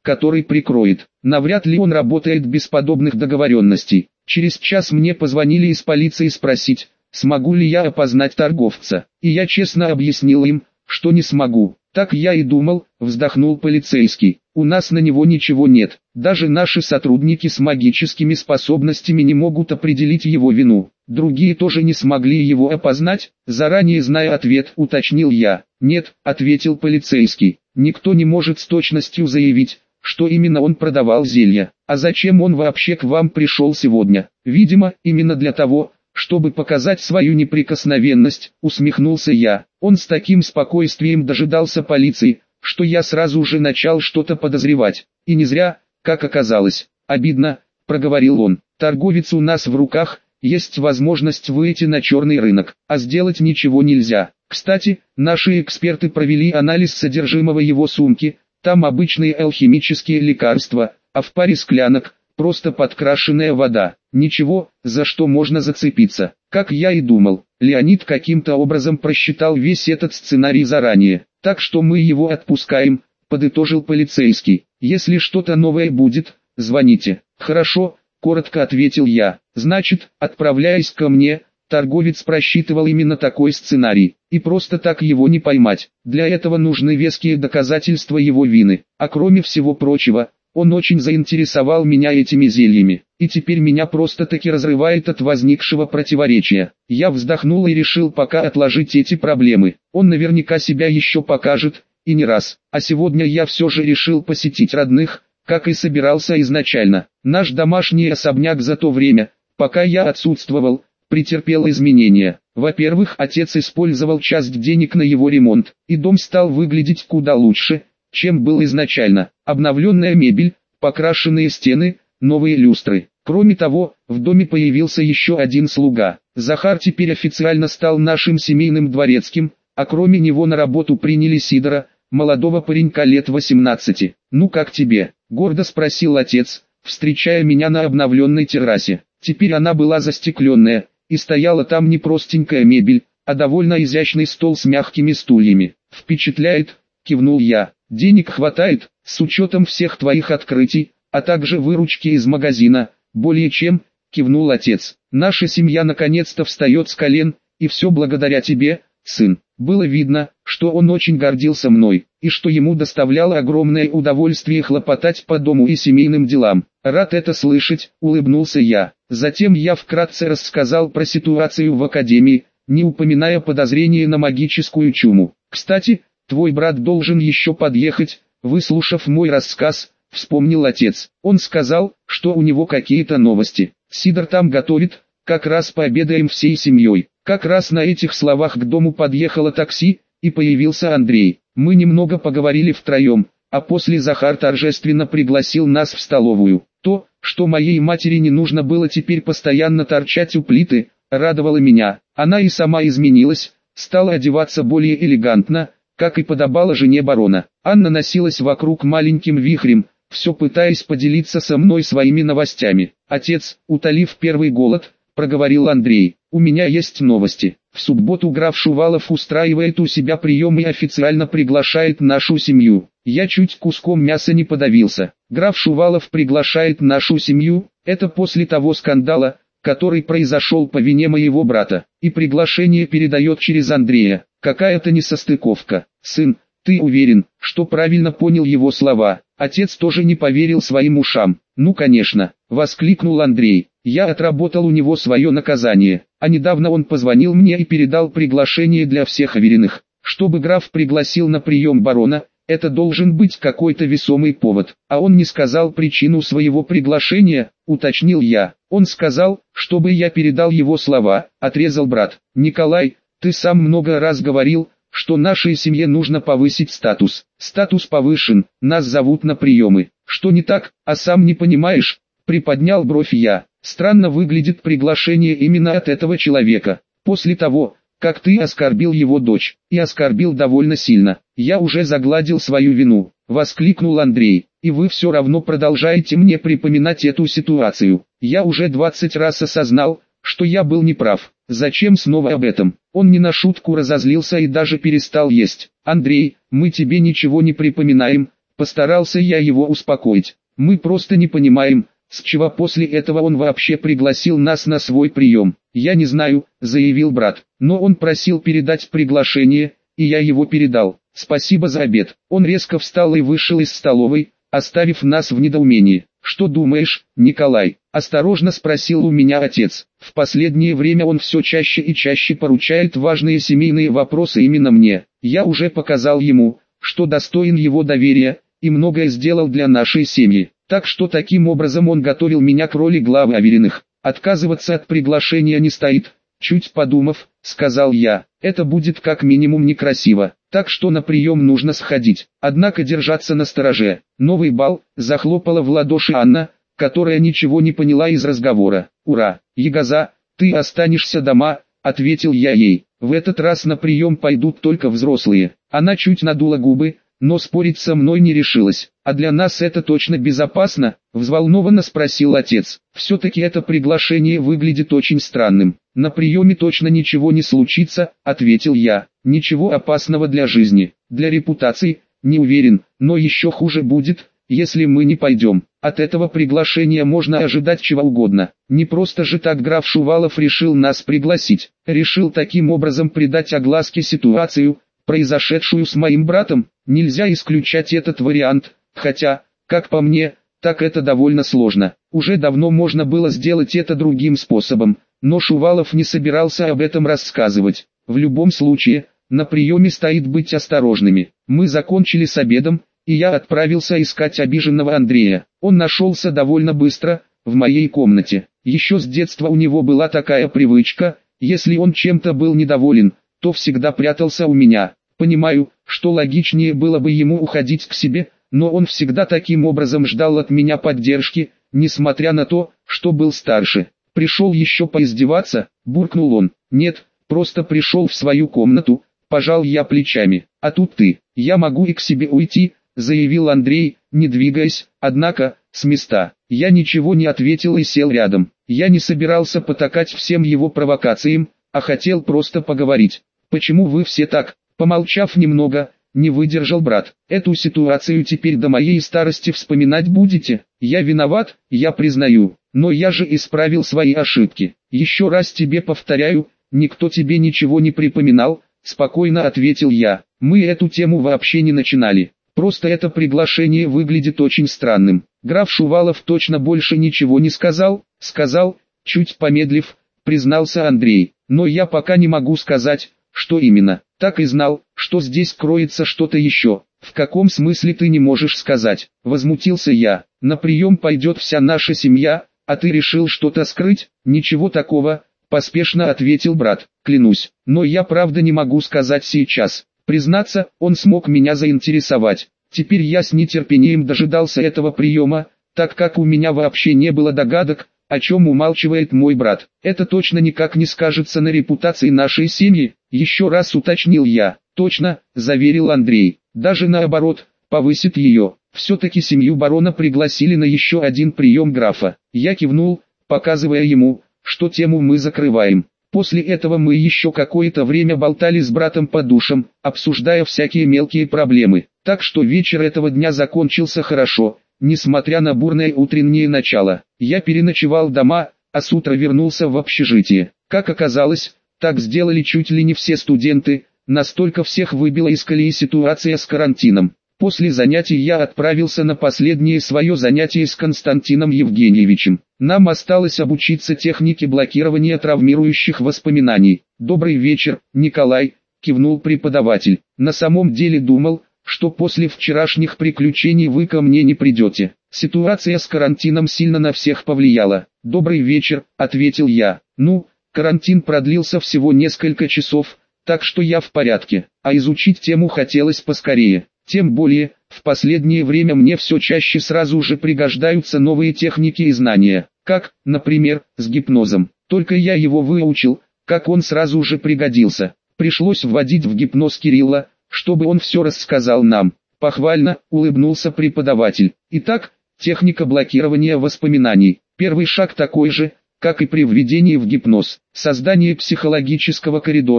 который прикроет. Навряд ли он работает без подобных договоренностей. Через час мне позвонили из полиции спросить, смогу ли я опознать торговца, и я честно объяснил им, что не смогу. Так я и думал, вздохнул полицейский. У нас на него ничего нет. Даже наши сотрудники с магическими способностями не могут определить его вину. Другие тоже не смогли его опознать, заранее зная ответ, уточнил я. Нет, ответил полицейский. Никто не может с точностью заявить, что именно он продавал зелья. А зачем он вообще к вам пришел сегодня? Видимо, именно для того, чтобы показать свою неприкосновенность, усмехнулся я. Он с таким спокойствием дожидался полиции, что я сразу же начал что-то подозревать. И не зря, как оказалось. Обидно, проговорил он. Торговец у нас в руках, есть возможность выйти на черный рынок, а сделать ничего нельзя. Кстати, наши эксперты провели анализ содержимого его сумки, там обычные алхимические лекарства, а в паре склянок просто подкрашенная вода. Ничего, за что можно зацепиться. Как я и думал, Леонид каким-то образом просчитал весь этот сценарий заранее. Так что мы его отпускаем, подытожил полицейский. Если что-то новое будет, звоните. Хорошо, коротко ответил я. Значит, отправляясь ко мне, торговец просчитывал именно такой сценарий. И просто так его не поймать. Для этого нужны веские доказательства его вины. А кроме всего прочего, он очень заинтересовал меня этими зельями, и теперь меня просто-таки разрывает от возникшего противоречия. Я вздохнул и решил пока отложить эти проблемы. Он наверняка себя еще покажет, и не раз. А сегодня я все же решил посетить родных, как и собирался изначально. Наш домашний особняк за то время, пока я отсутствовал, претерпел изменения. Во-первых, отец использовал часть денег на его ремонт, и дом стал выглядеть куда лучше, чем был изначально. Обновленная мебель, покрашенные стены, новые люстры. Кроме того, в доме появился еще один слуга. Захар теперь официально стал нашим семейным дворецким, а кроме него на работу приняли Сидора, молодого паренька лет 18. «Ну как тебе?» – гордо спросил отец, встречая меня на обновленной террасе. Теперь она была застекленная, и стояла там не простенькая мебель, а довольно изящный стол с мягкими стульями. «Впечатляет», – кивнул я. «Денег хватает, с учетом всех твоих открытий, а также выручки из магазина, более чем», – кивнул отец. «Наша семья наконец-то встает с колен, и все благодаря тебе, сын». Было видно, что он очень гордился мной, и что ему доставляло огромное удовольствие хлопотать по дому и семейным делам. «Рад это слышать», – улыбнулся я. Затем я вкратце рассказал про ситуацию в академии, не упоминая подозрения на магическую чуму. «Кстати, твой брат должен еще подъехать», – выслушав мой рассказ, вспомнил отец. Он сказал, что у него какие-то новости. Сидор там готовит, как раз пообедаем всей семьей. Как раз на этих словах к дому подъехало такси, и появился Андрей. Мы немного поговорили втроем, а после Захар торжественно пригласил нас в столовую. То, что моей матери не нужно было теперь постоянно торчать у плиты, радовало меня. Она и сама изменилась, стала одеваться более элегантно, как и подобало жене барона. Анна носилась вокруг маленьким вихрем, все пытаясь поделиться со мной своими новостями. «Отец, утолив первый голод, — проговорил Андрей, — у меня есть новости. В субботу граф Шувалов устраивает у себя прием и официально приглашает нашу семью». Я чуть куском мяса не подавился. Граф Шувалов приглашает нашу семью, это после того скандала, который произошел по вине моего брата, и приглашение передает через Андрея. Какая-то несостыковка. «Сын, ты уверен, что правильно понял его слова?» Отец тоже не поверил своим ушам. «Ну конечно», — воскликнул Андрей. «Я отработал у него свое наказание, а недавно он позвонил мне и передал приглашение для всех уверенных. Чтобы граф пригласил на прием барона, это должен быть какой-то весомый повод. А он не сказал причину своего приглашения», — уточнил я. «Он сказал, чтобы я передал его слова», — отрезал брат. «Николай, ты сам много раз говорил, что нашей семье нужно повысить статус. Статус повышен, нас зовут на приемы. Что не так, а сам не понимаешь?» Приподнял бровь я. «Странно выглядит приглашение именно от этого человека. После того, как ты оскорбил его дочь, и оскорбил довольно сильно, я уже загладил свою вину», — воскликнул Андрей. «И вы все равно продолжаете мне припоминать эту ситуацию. Я уже 20 раз осознал, что я был неправ. Зачем снова об этом?» Он не на шутку разозлился и даже перестал есть. «Андрей, мы тебе ничего не припоминаем», Постарался я его успокоить. Мы просто не понимаем, с чего после этого он вообще пригласил нас на свой прием. Я не знаю, заявил брат, но он просил передать приглашение, и я его передал. Спасибо за обед. Он резко встал и вышел из столовой, оставив нас в недоумении. Что думаешь, Николай? Осторожно спросил у меня отец. В последнее время он все чаще и чаще поручает важные семейные вопросы именно мне. Я уже показал ему, что достоин его доверия, и многое сделал для нашей семьи. Так что таким образом он готовил меня к роли главы Авериных. Отказываться от приглашения не стоит. Чуть подумав, сказал я, это будет как минимум некрасиво, так что на прием нужно сходить, однако держаться настороже. Новый бал, захлопала в ладоши Анна, которая ничего не поняла из разговора. Ура, Ягоза, ты останешься дома, ответил я ей, в этот раз на прием пойдут только взрослые. Она чуть надула губы, но спорить со мной не решилась. А для нас это точно безопасно? Взволнованно спросил отец. Все-таки это приглашение выглядит очень странным. На приеме точно ничего не случится, ответил я. Ничего опасного для жизни, для репутации, не уверен, но еще хуже будет, если мы не пойдем. От этого приглашения можно ожидать чего угодно. Не просто же так граф Шувалов решил нас пригласить. Решил таким образом придать огласке ситуацию, произошедшую с моим братом. Нельзя исключать этот вариант, хотя, как по мне, так это довольно сложно. Уже давно можно было сделать это другим способом, но Шувалов не собирался об этом рассказывать. В любом случае, на приеме стоит быть осторожными. Мы закончили с обедом, и я отправился искать обиженного Андрея. Он нашелся довольно быстро, в моей комнате. Еще с детства у него была такая привычка, если он чем-то был недоволен, то всегда прятался у меня. Понимаю, что логичнее было бы ему уходить к себе, но он всегда таким образом ждал от меня поддержки, несмотря на то, что был старше. «Пришел еще поиздеваться?» – буркнул он. «Нет, просто пришел в свою комнату», – пожал я плечами. «А тут ты, я могу и к себе уйти», – заявил Андрей, не двигаясь, однако, с места. Я ничего не ответил и сел рядом. Я не собирался потакать всем его провокациям, а хотел просто поговорить. «Почему вы все так?» Помолчав немного, не выдержал брат. «Эту ситуацию теперь до моей старости вспоминать будете? Я виноват, я признаю, но я же исправил свои ошибки. Еще раз тебе повторяю, никто тебе ничего не припоминал», спокойно ответил я. «Мы эту тему вообще не начинали. Просто это приглашение выглядит очень странным». Граф Шувалов точно больше ничего не сказал? Сказал, чуть помедлив, признался Андрей. «Но я пока не могу сказать, что именно. Так и знал, что здесь кроется что-то еще». «В каком смысле ты не можешь сказать?» – возмутился я. «На прием пойдет вся наша семья, а ты решил что-то скрыть?» «Ничего такого», – поспешно ответил брат. «Клянусь, но я правда не могу сказать сейчас. Признаться, он смог меня заинтересовать. Теперь я с нетерпением дожидался этого приема, так как у меня вообще не было догадок, о чем умалчивает мой брат. Это точно никак не скажется на репутации нашей семьи», – еще раз уточнил я. «Точно», – заверил Андрей. «Даже наоборот, повысит ее. Все-таки семью барона пригласили на еще один прием графа». Я кивнул, показывая ему, что тему мы закрываем. После этого мы еще какое-то время болтали с братом по душам, обсуждая всякие мелкие проблемы. Так что вечер этого дня закончился хорошо, несмотря на бурное утреннее начало. Я переночевал дома, а с утра вернулся в общежитие. Как оказалось, так сделали чуть ли не все студенты, настолько всех выбила из колеи ситуация с карантином. После занятий я отправился на последнее свое занятие с Константином Евгеньевичем. Нам осталось обучиться технике блокирования травмирующих воспоминаний. «Добрый вечер, Николай», – кивнул преподаватель. «На самом деле думал, что после вчерашних приключений вы ко мне не придете. Ситуация с карантином сильно на всех повлияла». «Добрый вечер», – ответил я. «Ну, карантин продлился всего несколько часов, так что я в порядке, а изучить тему хотелось поскорее. Тем более, в последнее время мне все чаще сразу же пригождаются новые техники и знания, как, например, с гипнозом. Только я его выучил, как он сразу же пригодился. Пришлось вводить в гипноз Кирилла, чтобы он все рассказал нам». «Похвально», — улыбнулся преподаватель. «Итак, техника блокирования воспоминаний. Первый шаг такой же, как и при введении в гипноз. Создание психологического коридора,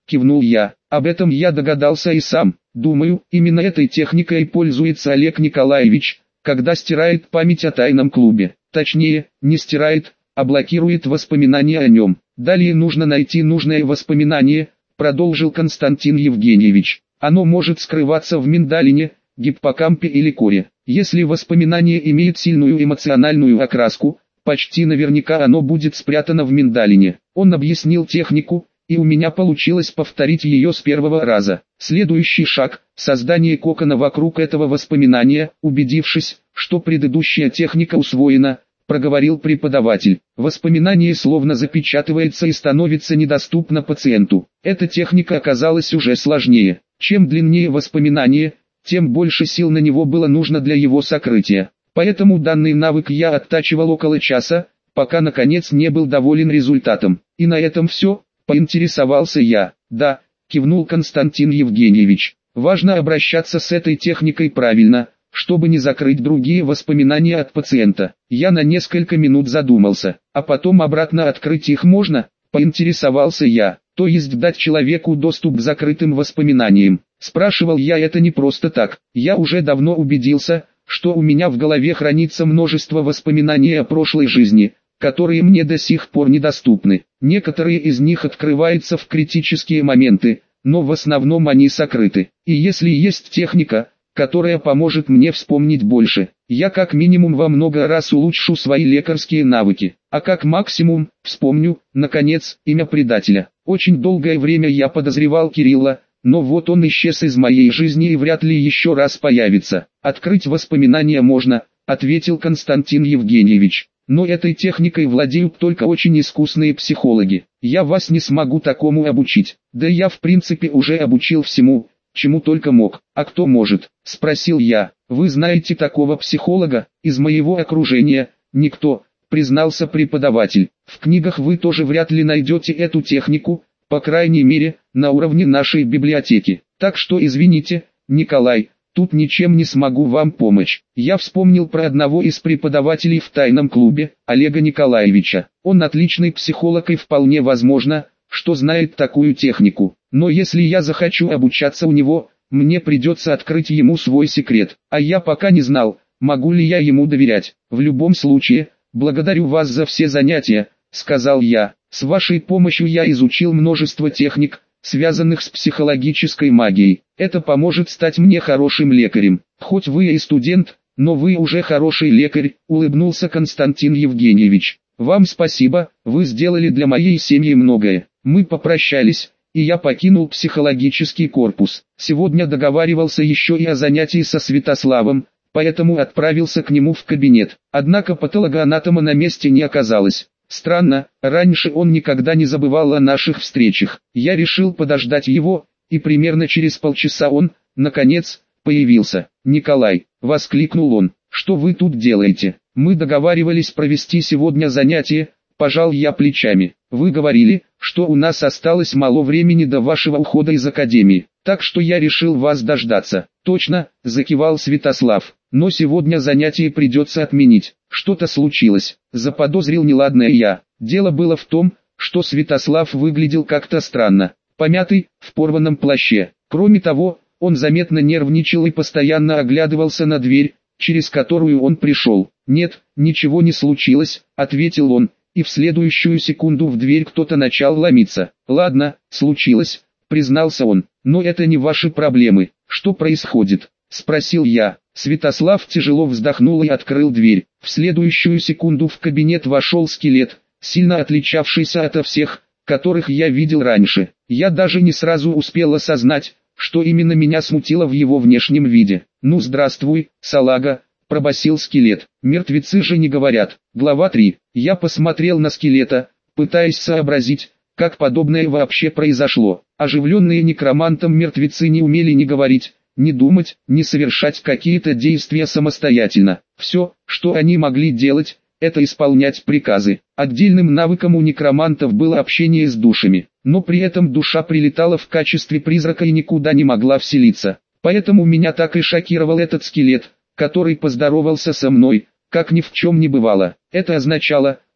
кивнул я. Об этом я догадался и сам. Думаю, именно этой техникой пользуется Олег Николаевич, когда стирает память о тайном клубе. Точнее, не стирает, а блокирует воспоминания о нем. Далее нужно найти нужное воспоминание, продолжил Константин Евгеньевич. Оно может скрываться в миндалине, гиппокампе или коре. Если воспоминание имеет сильную эмоциональную окраску, почти наверняка оно будет спрятано в миндалине. Он объяснил технику, и у меня получилось повторить ее с первого раза. Следующий шаг – создание кокона вокруг этого воспоминания. Убедившись, что предыдущая техника усвоена, проговорил преподаватель. Воспоминание словно запечатывается и становится недоступно пациенту. Эта техника оказалась уже сложнее. Чем длиннее воспоминание, тем больше сил на него было нужно для его сокрытия. Поэтому данный навык я оттачивал около часа, пока наконец не был доволен результатом. И на этом все, поинтересовался я. Да, кивнул Константин Евгеньевич. Важно обращаться с этой техникой правильно, чтобы не закрыть другие воспоминания от пациента. Я на несколько минут задумался, а потом обратно открыть их можно, поинтересовался я. То есть дать человеку доступ к закрытым воспоминаниям. Спрашивал я это не просто так. Я уже давно убедился, что у меня в голове хранится множество воспоминаний о прошлой жизни, которые мне до сих пор недоступны. Некоторые из них открываются в критические моменты, но в основном они сокрыты. И если есть техника, которая поможет мне вспомнить больше, я как минимум во много раз улучшу свои лекарские навыки, а как максимум, вспомню, наконец, имя предателя. Очень долгое время я подозревал Кирилла, но вот он исчез из моей жизни и вряд ли еще раз появится. Открыть воспоминания можно, ответил Константин Евгеньевич. Но этой техникой владеют только очень искусные психологи. Я вас не смогу такому обучить. Да я в принципе уже обучил всему, чему только мог. А кто может? Спросил я. Вы знаете такого психолога? Из моего окружения никто, признался преподаватель. В книгах вы тоже вряд ли найдете эту технику, по крайней мере, на уровне нашей библиотеки. Так что извините, Николай, тут ничем не смогу вам помочь. Я вспомнил про одного из преподавателей в тайном клубе, Олега Николаевича. Он отличный психолог и вполне возможно, что знает такую технику. Но если я захочу обучаться у него, мне придется открыть ему свой секрет. А я пока не знал, могу ли я ему доверять. В любом случае, благодарю вас за все занятия, сказал я. С вашей помощью я изучил множество техник, связанных с психологической магией. Это поможет стать мне хорошим лекарем. Хоть вы и студент, но вы уже хороший лекарь, улыбнулся Константин Евгеньевич. Вам спасибо, вы сделали для моей семьи многое. Мы попрощались, и я покинул психологический корпус. Сегодня договаривался еще и о занятии со Святославом, поэтому отправился к нему в кабинет. Однако патологоанатома на месте не оказалось. Странно, раньше он никогда не забывал о наших встречах. Я решил подождать его, и примерно через полчаса он, наконец, появился. «Николай», — воскликнул он, — «что вы тут делаете? Мы договаривались провести сегодня занятие», — пожал я плечами. «Вы говорили, что у нас осталось мало времени до вашего ухода из академии, так что я решил вас дождаться». «Точно», — закивал Святослав, — «но сегодня занятие придется отменить». «Что-то случилось», — заподозрил неладное я. Дело было в том, что Святослав выглядел как-то странно, помятый, в порванном плаще. Кроме того, он заметно нервничал и постоянно оглядывался на дверь, через которую он пришел. «Нет, ничего не случилось», — ответил он, и в следующую секунду в дверь кто-то начал ломиться. «Ладно, случилось», — признался он, — «но это не ваши проблемы». «Что происходит?» — спросил я. Святослав тяжело вздохнул и открыл дверь. В следующую секунду в кабинет вошел скелет, сильно отличавшийся ото всех, которых я видел раньше. Я даже не сразу успел осознать, что именно меня смутило в его внешнем виде. «Ну здравствуй, салага», — пробасил скелет. «Мертвецы же не говорят». Глава 3. Я посмотрел на скелета, пытаясь сообразить, как подобное вообще произошло. Оживленные некромантом мертвецы не умели ни говорить, ни думать, ни совершать какие-то действия самостоятельно. Все, что они могли делать, это исполнять приказы. Отдельным навыком у некромантов было общение с душами, но при этом душа прилетала в качестве призрака и никуда не могла вселиться. Поэтому меня так и шокировал этот скелет, который поздоровался со мной, как ни в чем не бывало. Это означало,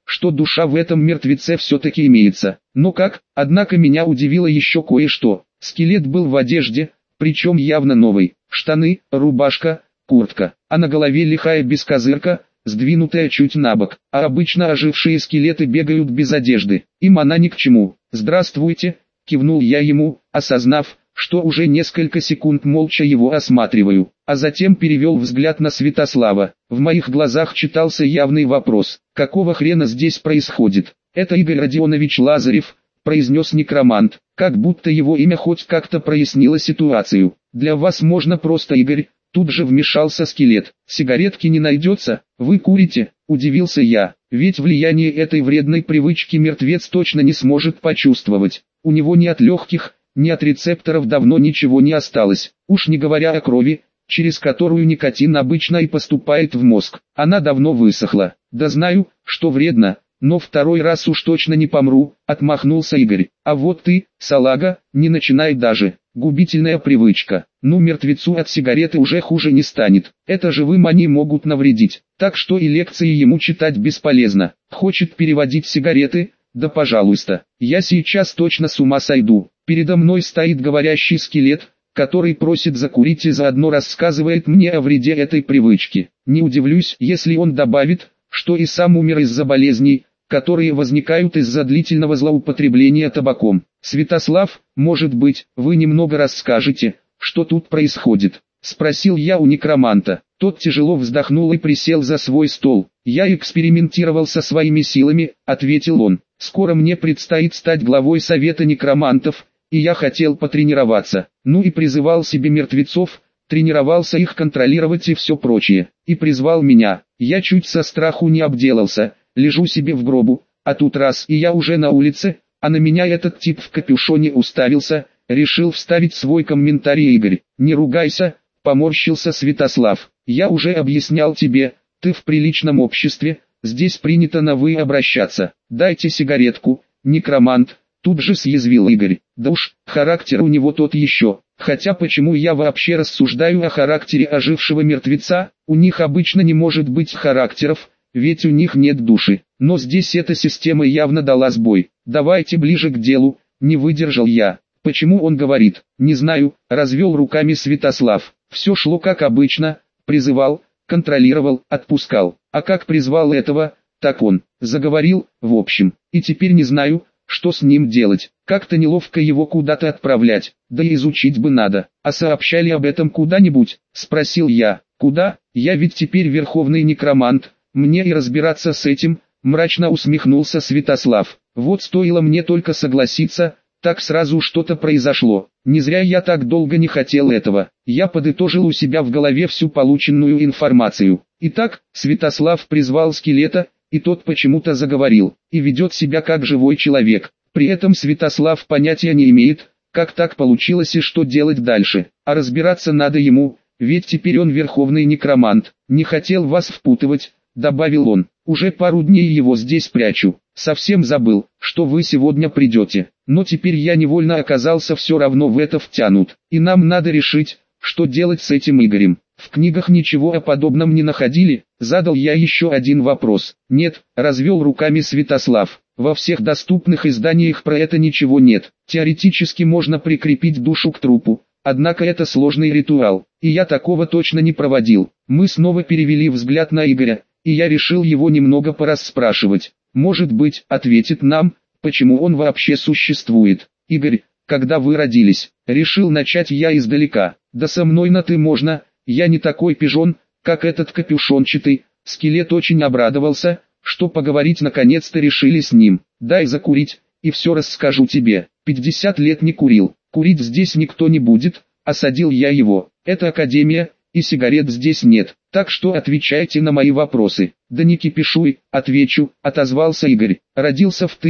что душа в этом мертвеце все-таки имеется. Но как? Однако меня удивило еще кое-что. Скелет был в одежде, причем явно новой. Штаны, рубашка, куртка, а на голове лихая бескозырка, сдвинутая чуть набок. А обычно ожившие скелеты бегают без одежды. Им она ни к чему. «Здравствуйте», — кивнул я ему, осознав, что уже несколько секунд молча его осматриваю, а затем перевел взгляд на Святослава. В моих глазах читался явный вопрос: какого хрена здесь происходит? «Это Игорь Родионович Лазарев», — произнес некромант, как будто его имя хоть как-то прояснило ситуацию. «Для вас можно просто Игорь», — тут же вмешался скелет. «Сигаретки не найдется? Вы курите?» — удивился я, ведь влияние этой вредной привычки мертвец точно не сможет почувствовать. У него ни от легких, ни от рецепторов давно ничего не осталось, уж не говоря о крови, через которую никотин обычно и поступает в мозг. Она давно высохла. «Да знаю, что вредно, но второй раз уж точно не помру», — отмахнулся Игорь. «А вот ты, салага, не начинай даже. Губительная привычка. Ну, мертвецу от сигареты уже хуже не станет. Это живым они могут навредить, так что и лекции ему читать бесполезно. Хочет переводить сигареты? Да пожалуйста. Я сейчас точно с ума сойду. Передо мной стоит говорящий скелет, который просит закурить и заодно рассказывает мне о вреде этой привычки. Не удивлюсь, если он добавит, что и сам умер из-за болезней, которые возникают из-за длительного злоупотребления табаком. «Святослав, может быть, вы немного расскажете, что тут происходит?» — спросил я у некроманта. Тот тяжело вздохнул и присел за свой стол. «Я экспериментировал со своими силами», — ответил он. «Скоро мне предстоит стать главой совета некромантов, и я хотел потренироваться. Ну и призывал себе мертвецов, тренировался их контролировать и все прочее. И призвал меня. Я чуть со страху не обделался, лежу себе в гробу, а тут раз и я уже на улице, а на меня этот тип в капюшоне уставился». Решил вставить свой комментарий Игорь. «Не ругайся», — поморщился Святослав. «Я уже объяснял тебе, ты в приличном обществе, здесь принято на «вы» обращаться. Дайте сигаретку, некромант», — тут же съязвил Игорь. «Да уж, характер у него тот еще. Хотя почему я вообще рассуждаю о характере ожившего мертвеца? У них обычно не может быть характеров, ведь у них нет души. Но здесь эта система явно дала сбой. Давайте ближе к делу», — не выдержал я. «Почему он говорит? Не знаю», — развел руками Святослав. «Все шло как обычно, призывал, контролировал, отпускал. А как призвал этого, так он заговорил, в общем. И теперь не знаю, что с ним делать. Как-то неловко его куда-то отправлять, да и изучить бы надо. А сообщали об этом куда-нибудь?» — спросил я. «Куда? Я ведь теперь верховный некромант, мне и разбираться с этим», — мрачно усмехнулся Святослав. «Вот стоило мне только согласиться, так сразу что-то произошло. Не зря я так долго не хотел этого». Я подытожил у себя в голове всю полученную информацию. Итак, Святослав призвал скелета, и тот почему-то заговорил, и ведет себя как живой человек. При этом Святослав понятия не имеет, как так получилось и что делать дальше. А разбираться надо ему, ведь теперь он верховный некромант. «Не хотел вас впутывать», — добавил он. «Уже пару дней его здесь прячу. Совсем забыл, что вы сегодня придете. Но теперь я невольно оказался все равно в это втянут. И нам надо решить, что делать с этим Игорем. В книгах ничего о подобном не находили?» Задал я еще один вопрос. «Нет», — развел руками Святослав. «Во всех доступных изданиях про это ничего нет. Теоретически можно прикрепить душу к трупу, однако это сложный ритуал, и я такого точно не проводил». Мы снова перевели взгляд на Игоря, и я решил его немного порасспрашивать. «Может быть, ответит нам, почему он вообще существует. Игорь, когда вы родились?» Решил начать я издалека. «Да со мной на «ты» можно, я не такой пижон, как этот капюшончатый». Скелет очень обрадовался, что поговорить наконец-то решили с ним. «Дай закурить, и все расскажу тебе. 50 лет не курил. Курить здесь никто не будет», — осадил я его. «Это академия, и сигарет здесь нет, так что отвечайте на мои вопросы». «Да не кипишуй, отвечу», — отозвался Игорь. «Родился в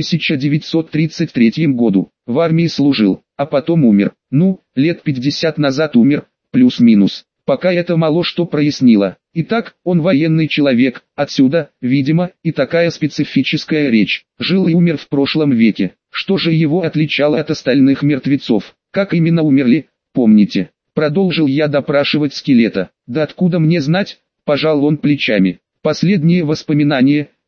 1933 году, в армии служил, а потом умер. Ну, лет 50 назад умер, плюс-минус. Пока это мало что прояснило. Итак, он военный человек, отсюда, видимо, и такая специфическая речь. Жил и умер в прошлом веке. Что же его отличало от остальных мертвецов? Как именно умерли, помните?» Продолжил я допрашивать скелета. «Да откуда мне знать?» — пожал он плечами. «Последние воспоминания,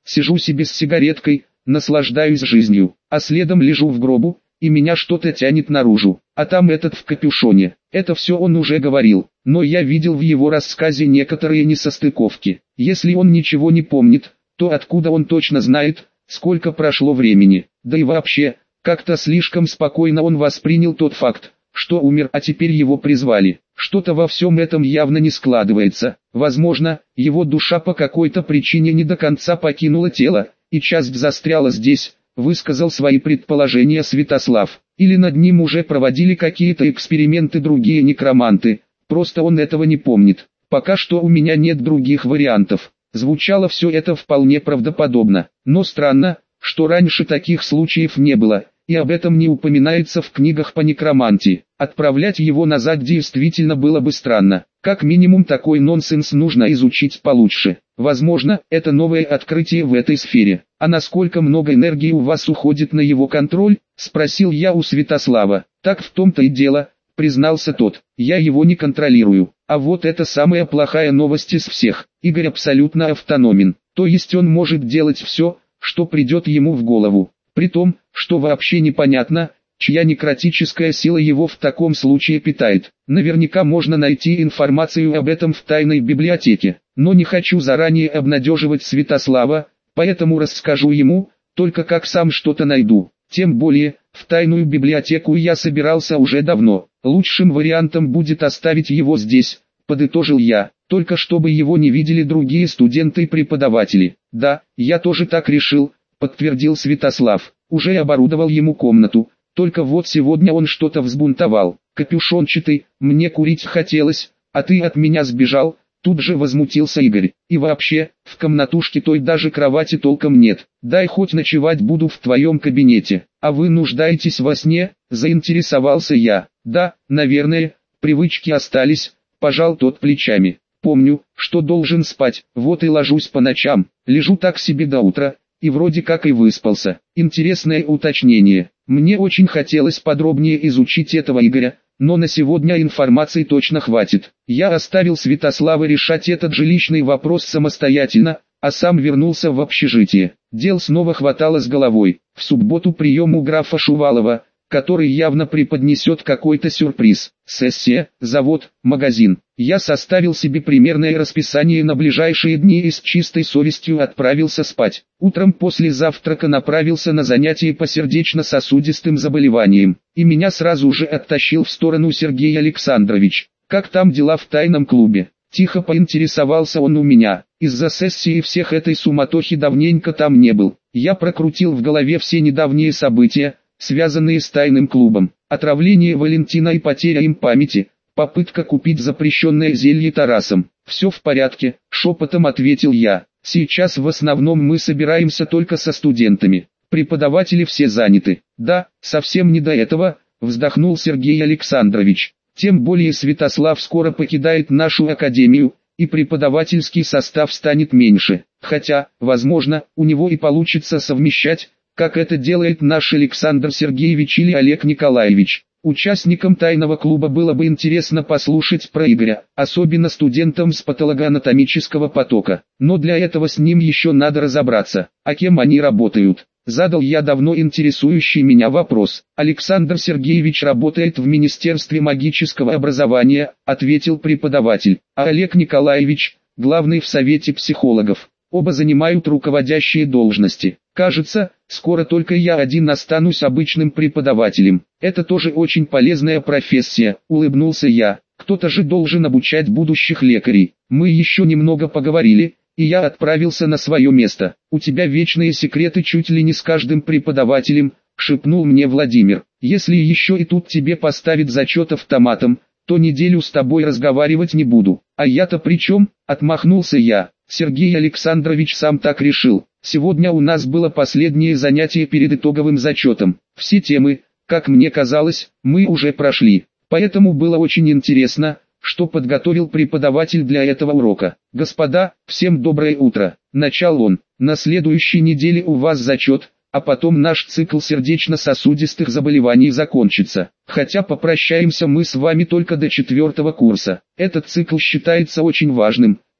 Сижу себе с сигареткой, наслаждаюсь жизнью, а следом лежу в гробу, и меня что-то тянет наружу, а там этот в капюшоне. Это все он уже говорил, но я видел в его рассказе некоторые несостыковки. Если он ничего не помнит, то откуда он точно знает, сколько прошло времени? Да и вообще, как-то слишком спокойно он воспринял тот факт, что умер, а теперь его призвали. Что-то во всем этом явно не складывается. Возможно, его душа по какой-то причине не до конца покинула тело, и часть застряла здесь, высказал свои предположения Святослав. Или над ним уже проводили какие-то эксперименты другие некроманты, просто он этого не помнит. Пока что у меня нет других вариантов. Звучало все это вполне правдоподобно, но странно, что раньше таких случаев не было, и об этом не упоминается в книгах по некромантии. Отправлять его назад действительно было бы странно. Как минимум такой нонсенс нужно изучить получше. Возможно, это новое открытие в этой сфере. А насколько много энергии у вас уходит на его контроль? Спросил я у Святослава. Так в том-то и дело, признался тот. Я его не контролирую. А вот это самая плохая новость из всех. Игорь абсолютно автономен. То есть он может делать все, что придет ему в голову. При том, что вообще непонятно, чья некротическая сила его в таком случае питает. Наверняка можно найти информацию об этом в тайной библиотеке. Но не хочу заранее обнадеживать Святослава, поэтому расскажу ему, только как сам что-то найду. Тем более, в тайную библиотеку я собирался уже давно. Лучшим вариантом будет оставить его здесь, подытожил я, только чтобы его не видели другие студенты и преподаватели. Да, я тоже так решил, подтвердил Святослав. Уже оборудовал ему комнату, только вот сегодня он что-то взбунтовал. Капюшончатый, мне курить хотелось, а ты от меня сбежал, тут же возмутился Игорь. И вообще, в комнатушке той даже кровати толком нет. Дай хоть ночевать буду в твоем кабинете. А вы нуждаетесь во сне? Заинтересовался я. Да, наверное, привычки остались, пожал тот плечами. Помню, что должен спать, вот и ложусь по ночам. Лежу так себе до утра, и вроде как и выспался. Интересное уточнение. Мне очень хотелось подробнее изучить этого Игоря, но на сегодня информации точно хватит. Я оставил Святослава решать этот жилищный вопрос самостоятельно, а сам вернулся в общежитие. Дел снова хватало с головой. В субботу прием у графа Шувалова, который явно преподнесет какой-то сюрприз. Сессия, завод, магазин. Я составил себе примерное расписание на ближайшие дни и с чистой совестью отправился спать. Утром после завтрака направился на занятия по сердечно-сосудистым заболеваниям. И меня сразу же оттащил в сторону Сергей Александрович. Как там дела в тайном клубе? Тихо поинтересовался он у меня. Из-за сессии и всех этой суматохи давненько там не был. Я прокрутил в голове все недавние события, связанные с тайным клубом. Отравление Валентина и потеря им памяти, попытка купить запрещенное зелье Тарасом. «Все в порядке», — шепотом ответил я. «Сейчас в основном мы собираемся только со студентами. Преподаватели все заняты». «Да, совсем не до этого», — вздохнул Сергей Александрович. «Тем более Святослав скоро покидает нашу академию, и преподавательский состав станет меньше. Хотя, возможно, у него и получится совмещать, как это делает наш Александр Сергеевич или Олег Николаевич. Участникам тайного клуба было бы интересно послушать про Игоря, особенно студентам с патологоанатомического потока. Но для этого с ним еще надо разобраться, а кем они работают». Задал я давно интересующий меня вопрос. «Александр Сергеевич работает в Министерстве магического образования», ответил преподаватель, «а Олег Николаевич, главный в Совете психологов. Оба занимают руководящие должности. Кажется, скоро только я один останусь обычным преподавателем. Это тоже очень полезная профессия», улыбнулся я. «Кто-то же должен обучать будущих лекарей». Мы еще немного поговорили, и я отправился на свое место. «У тебя вечные секреты чуть ли не с каждым преподавателем», шепнул мне Владимир. «Если еще и тут тебе поставят зачет автоматом, то неделю с тобой разговаривать не буду». «А я-то при чем?» отмахнулся я. Сергей Александрович сам так решил. Сегодня у нас было последнее занятие перед итоговым зачетом. Все темы, как мне казалось, мы уже прошли. Поэтому было очень интересно, что подготовил преподаватель для этого урока. «Господа, всем доброе утро», — начал он. «На следующей неделе у вас зачет, а потом наш цикл сердечно-сосудистых заболеваний закончится. Хотя попрощаемся мы с вами только до 4-го курса. Этот цикл считается очень важным,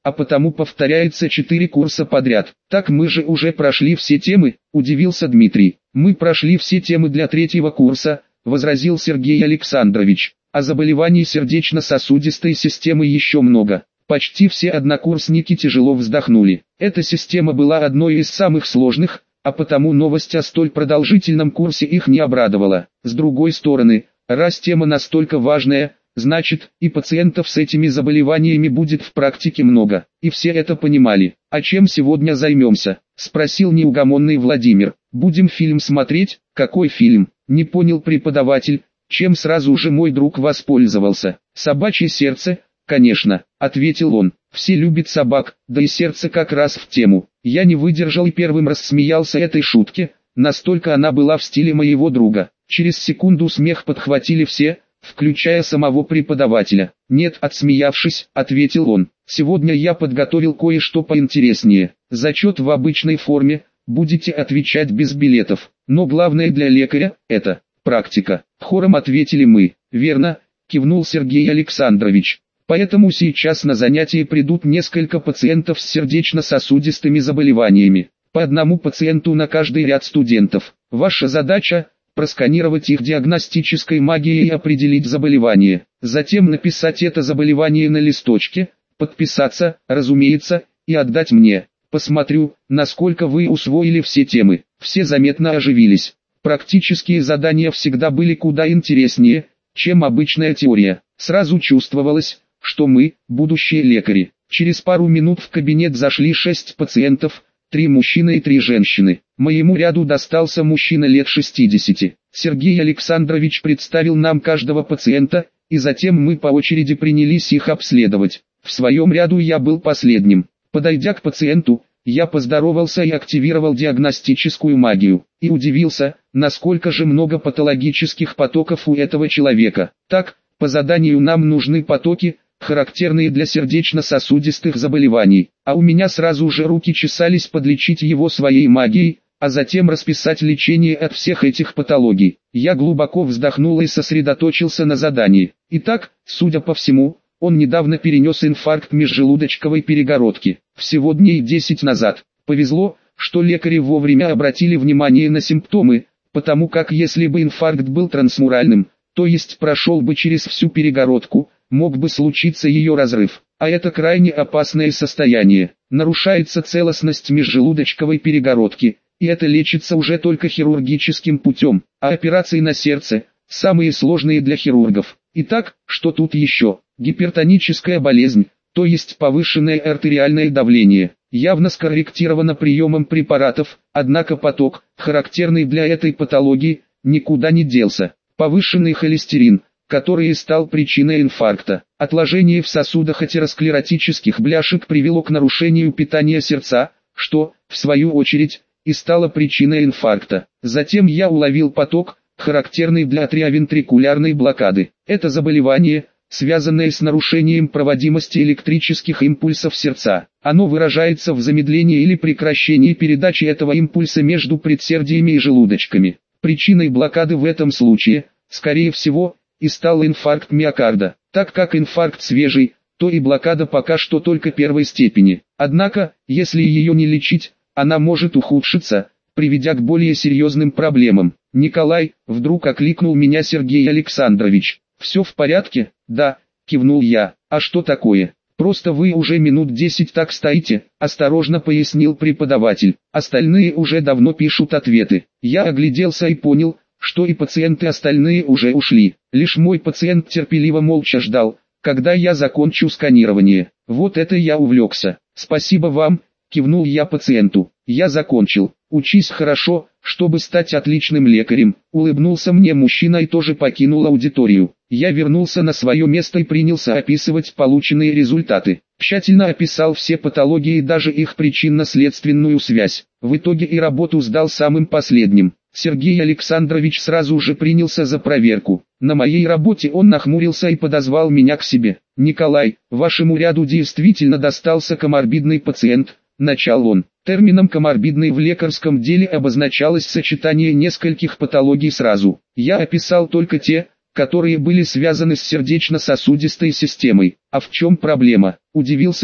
а потому повторяется 4 курса подряд. Так мы же уже прошли все темы, удивился Дмитрий. Мы прошли все темы для 3-го курса, возразил Сергей Александрович. А заболеваний сердечно-сосудистой системы еще много. Почти все однокурсники тяжело вздохнули. Эта система была одной из самых сложных, а потому новость о столь продолжительном курсе их не обрадовала. С другой стороны, раз тема настолько важная, значит, и пациентов с этими заболеваниями будет в практике много. И все это понимали. «А чем сегодня займемся?» – спросил неугомонный Владимир. «Будем фильм смотреть?» «Какой фильм?» – не понял преподаватель, чем сразу же мой друг воспользовался. «Собачье сердце?» «Конечно», — ответил он. «Все любят собак, да и сердце как раз в тему». Я не выдержал и первым рассмеялся этой шутке, настолько она была в стиле моего друга. Через секунду смех подхватили все, включая самого преподавателя. «Нет», — отсмеявшись, ответил он. «Сегодня я подготовил кое-что поинтереснее. Зачет в обычной форме, будете отвечать без билетов. Но главное для лекаря — это практика». Хором ответили мы. «Верно», — кивнул Сергей Александрович. «Поэтому сейчас на занятия придут несколько пациентов с сердечно-сосудистыми заболеваниями. По одному пациенту на каждый ряд студентов. Ваша задача – просканировать их диагностической магией и определить заболевание. Затем написать это заболевание на листочке, подписаться, разумеется, и отдать мне. Посмотрю, насколько вы усвоили все темы». Все заметно оживились. Практические задания всегда были куда интереснее, чем обычная теория. Сразу чувствовалось, что мы – будущие лекари. Через пару минут в кабинет зашли 6 пациентов, 3 мужчины и 3 женщины. Моему ряду достался мужчина лет 60. Сергей Александрович представил нам каждого пациента, и затем мы по очереди принялись их обследовать. В своем ряду я был последним. Подойдя к пациенту, я поздоровался и активировал диагностическую магию. И удивился, насколько же много патологических потоков у этого человека. Так, по заданию нам нужны потоки, характерные для сердечно-сосудистых заболеваний. А у меня сразу же руки чесались подлечить его своей магией, а затем расписать лечение от всех этих патологий. Я глубоко вздохнул и сосредоточился на задании. Итак, судя по всему, он недавно перенес инфаркт межжелудочковой перегородки. Всего дней 10 назад. Повезло, что лекари вовремя обратили внимание на симптомы, потому как если бы инфаркт был трансмуральным, то есть прошел бы через всю перегородку, мог бы случиться ее разрыв. А это крайне опасное состояние. Нарушается целостность межжелудочковой перегородки, и это лечится уже только хирургическим путем. А операции на сердце – самые сложные для хирургов. Итак, что тут еще? Гипертоническая болезнь, то есть повышенное артериальное давление, явно скорректировано приемом препаратов, однако поток, характерный для этой патологии, никуда не делся. Повышенный холестерин, который и стал причиной инфаркта. Отложение в сосудах атеросклеротических бляшек привело к нарушению питания сердца, что, в свою очередь, и стало причиной инфаркта. Затем я уловил поток, характерный для атриовентрикулярной блокады. Это заболевание, связанное с нарушением проводимости электрических импульсов сердца. Оно выражается в замедлении или прекращении передачи этого импульса между предсердиями и желудочками. Причиной блокады в этом случае, скорее всего, и стал инфаркт миокарда. Так как инфаркт свежий, то и блокада пока что только первой степени. Однако, если ее не лечить, она может ухудшиться, приведя к более серьезным проблемам. «Николай», вдруг окликнул меня Сергей Александрович. «Все в порядке?» «Да», кивнул я. «А что такое?» «Просто вы уже минут 10 так стоите», осторожно пояснил преподаватель. «Остальные уже давно пишут ответы». Я огляделся и понял, что и пациенты остальные уже ушли. Лишь мой пациент терпеливо молча ждал, когда я закончу сканирование. Вот это я увлекся. «Спасибо вам», кивнул я пациенту. «Я закончил. Учись хорошо, чтобы стать отличным лекарем», улыбнулся мне мужчина и тоже покинул аудиторию. Я вернулся на свое место и принялся описывать полученные результаты. Тщательно описал все патологии и даже их причинно-следственную связь. В итоге и работу сдал самым последним. Сергей Александрович сразу же принялся за проверку. На моей работе он нахмурился и подозвал меня к себе. «Николай, вашему ряду действительно достался коморбидный пациент», начал он. Термином коморбидный в лекарском деле обозначалось сочетание нескольких патологий сразу. Я описал только те, которые были связаны с сердечно-сосудистой системой. «А в чем проблема?» – удивился я.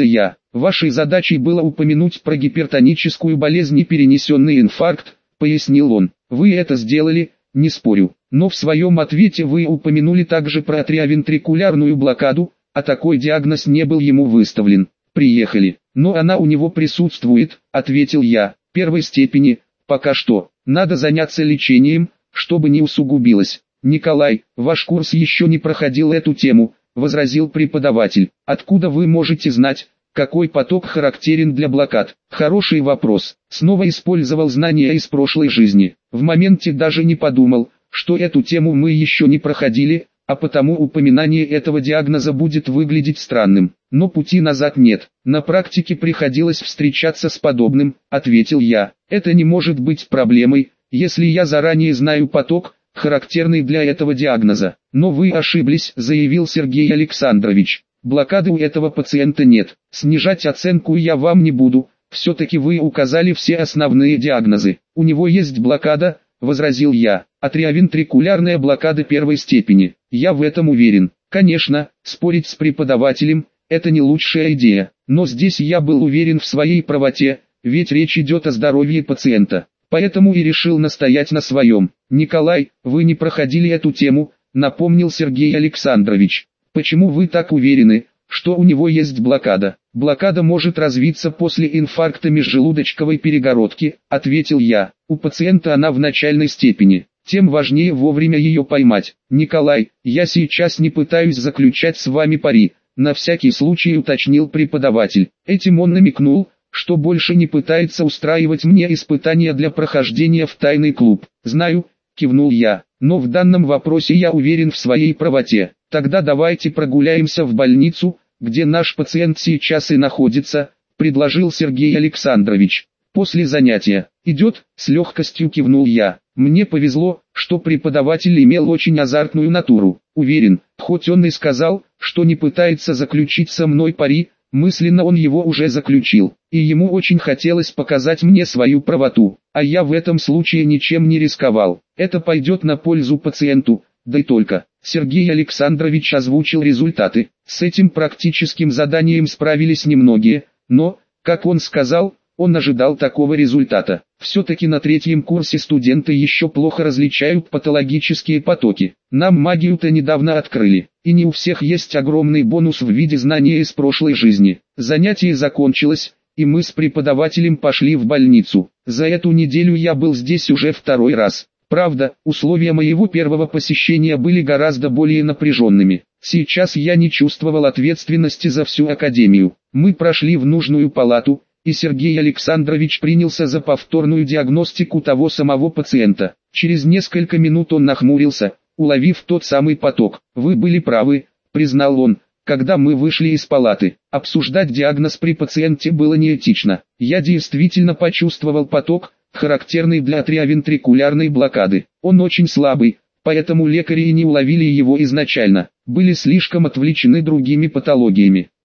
Вашей задачей было упомянуть про гипертоническую болезнь и перенесенный инфаркт, пояснил он. Вы это сделали, не спорю, но в своем ответе вы упомянули также про атриовентрикулярную блокаду, а такой диагноз не был ему выставлен. Приехали, но она у него присутствует, ответил я, первой степени, пока что. Надо заняться лечением, чтобы не усугубилось. Николай, ваш курс еще не проходил эту тему, возразил преподаватель. Откуда вы можете знать, какой поток характерен для блокад? Хороший вопрос. Снова использовал знания из прошлой жизни. В моменте даже не подумал, что эту тему мы еще не проходили, а потому упоминание этого диагноза будет выглядеть странным. Но пути назад нет. На практике приходилось встречаться с подобным, ответил я. Это не может быть проблемой, если я заранее знаю поток, характерный для этого диагноза. Но вы ошиблись, заявил Сергей Александрович. Блокады у этого пациента нет. Снижать оценку я вам не буду. Все-таки вы указали все основные диагнозы. У него есть блокада, возразил я. Атриовентрикулярная блокада первой степени. Я в этом уверен. Конечно, спорить с преподавателем – это не лучшая идея. Но здесь я был уверен в своей правоте, ведь речь идет о здоровье пациента. Поэтому и решил настоять на своем. Николай, вы не проходили эту тему, напомнил Сергей Александрович. Почему вы так уверены, что у него есть блокада? Блокада может развиться после инфаркта межжелудочковой перегородки, ответил я. У пациента она в начальной степени. Тем важнее вовремя ее поймать. Николай, я сейчас не пытаюсь заключать с вами пари, на всякий случай уточнил преподаватель. Этим он намекнул, что больше не пытается устраивать мне испытания для прохождения в тайный клуб. Знаю, кивнул я, но в данном вопросе я уверен в своей правоте. Тогда давайте прогуляемся в больницу, где наш пациент сейчас и находится, предложил Сергей Александрович. После занятия. Идет, с легкостью кивнул я. Мне повезло, что преподаватель имел очень азартную натуру. Уверен, хоть он и сказал, что не пытается заключить со мной пари, мысленно он его уже заключил. И ему очень хотелось показать мне свою правоту. А я в этом случае ничем не рисковал. Это пойдет на пользу пациенту, да и только. Сергей Александрович озвучил результаты. С этим практическим заданием справились немногие, но, как он сказал, он ожидал такого результата. Все-таки на третьем курсе студенты еще плохо различают патологические потоки. Нам магию-то недавно открыли, и не у всех есть огромный бонус в виде знания из прошлой жизни. Занятие закончилось, и мы с преподавателем пошли в больницу. За эту неделю я был здесь уже второй раз. Правда, условия моего первого посещения были гораздо более напряженными. Сейчас я не чувствовал ответственности за всю академию. Мы прошли в нужную палату, и Сергей Александрович принялся за повторную диагностику того самого пациента. Через несколько минут он нахмурился, уловив тот самый поток. «Вы были правы», — признал он, когда мы вышли из палаты. Обсуждать диагноз при пациенте было неэтично. Я действительно почувствовал поток, характерный для атриовентрикулярной блокады. Он очень слабый, поэтому лекари и не уловили его изначально, были слишком отвлечены другими патологиями.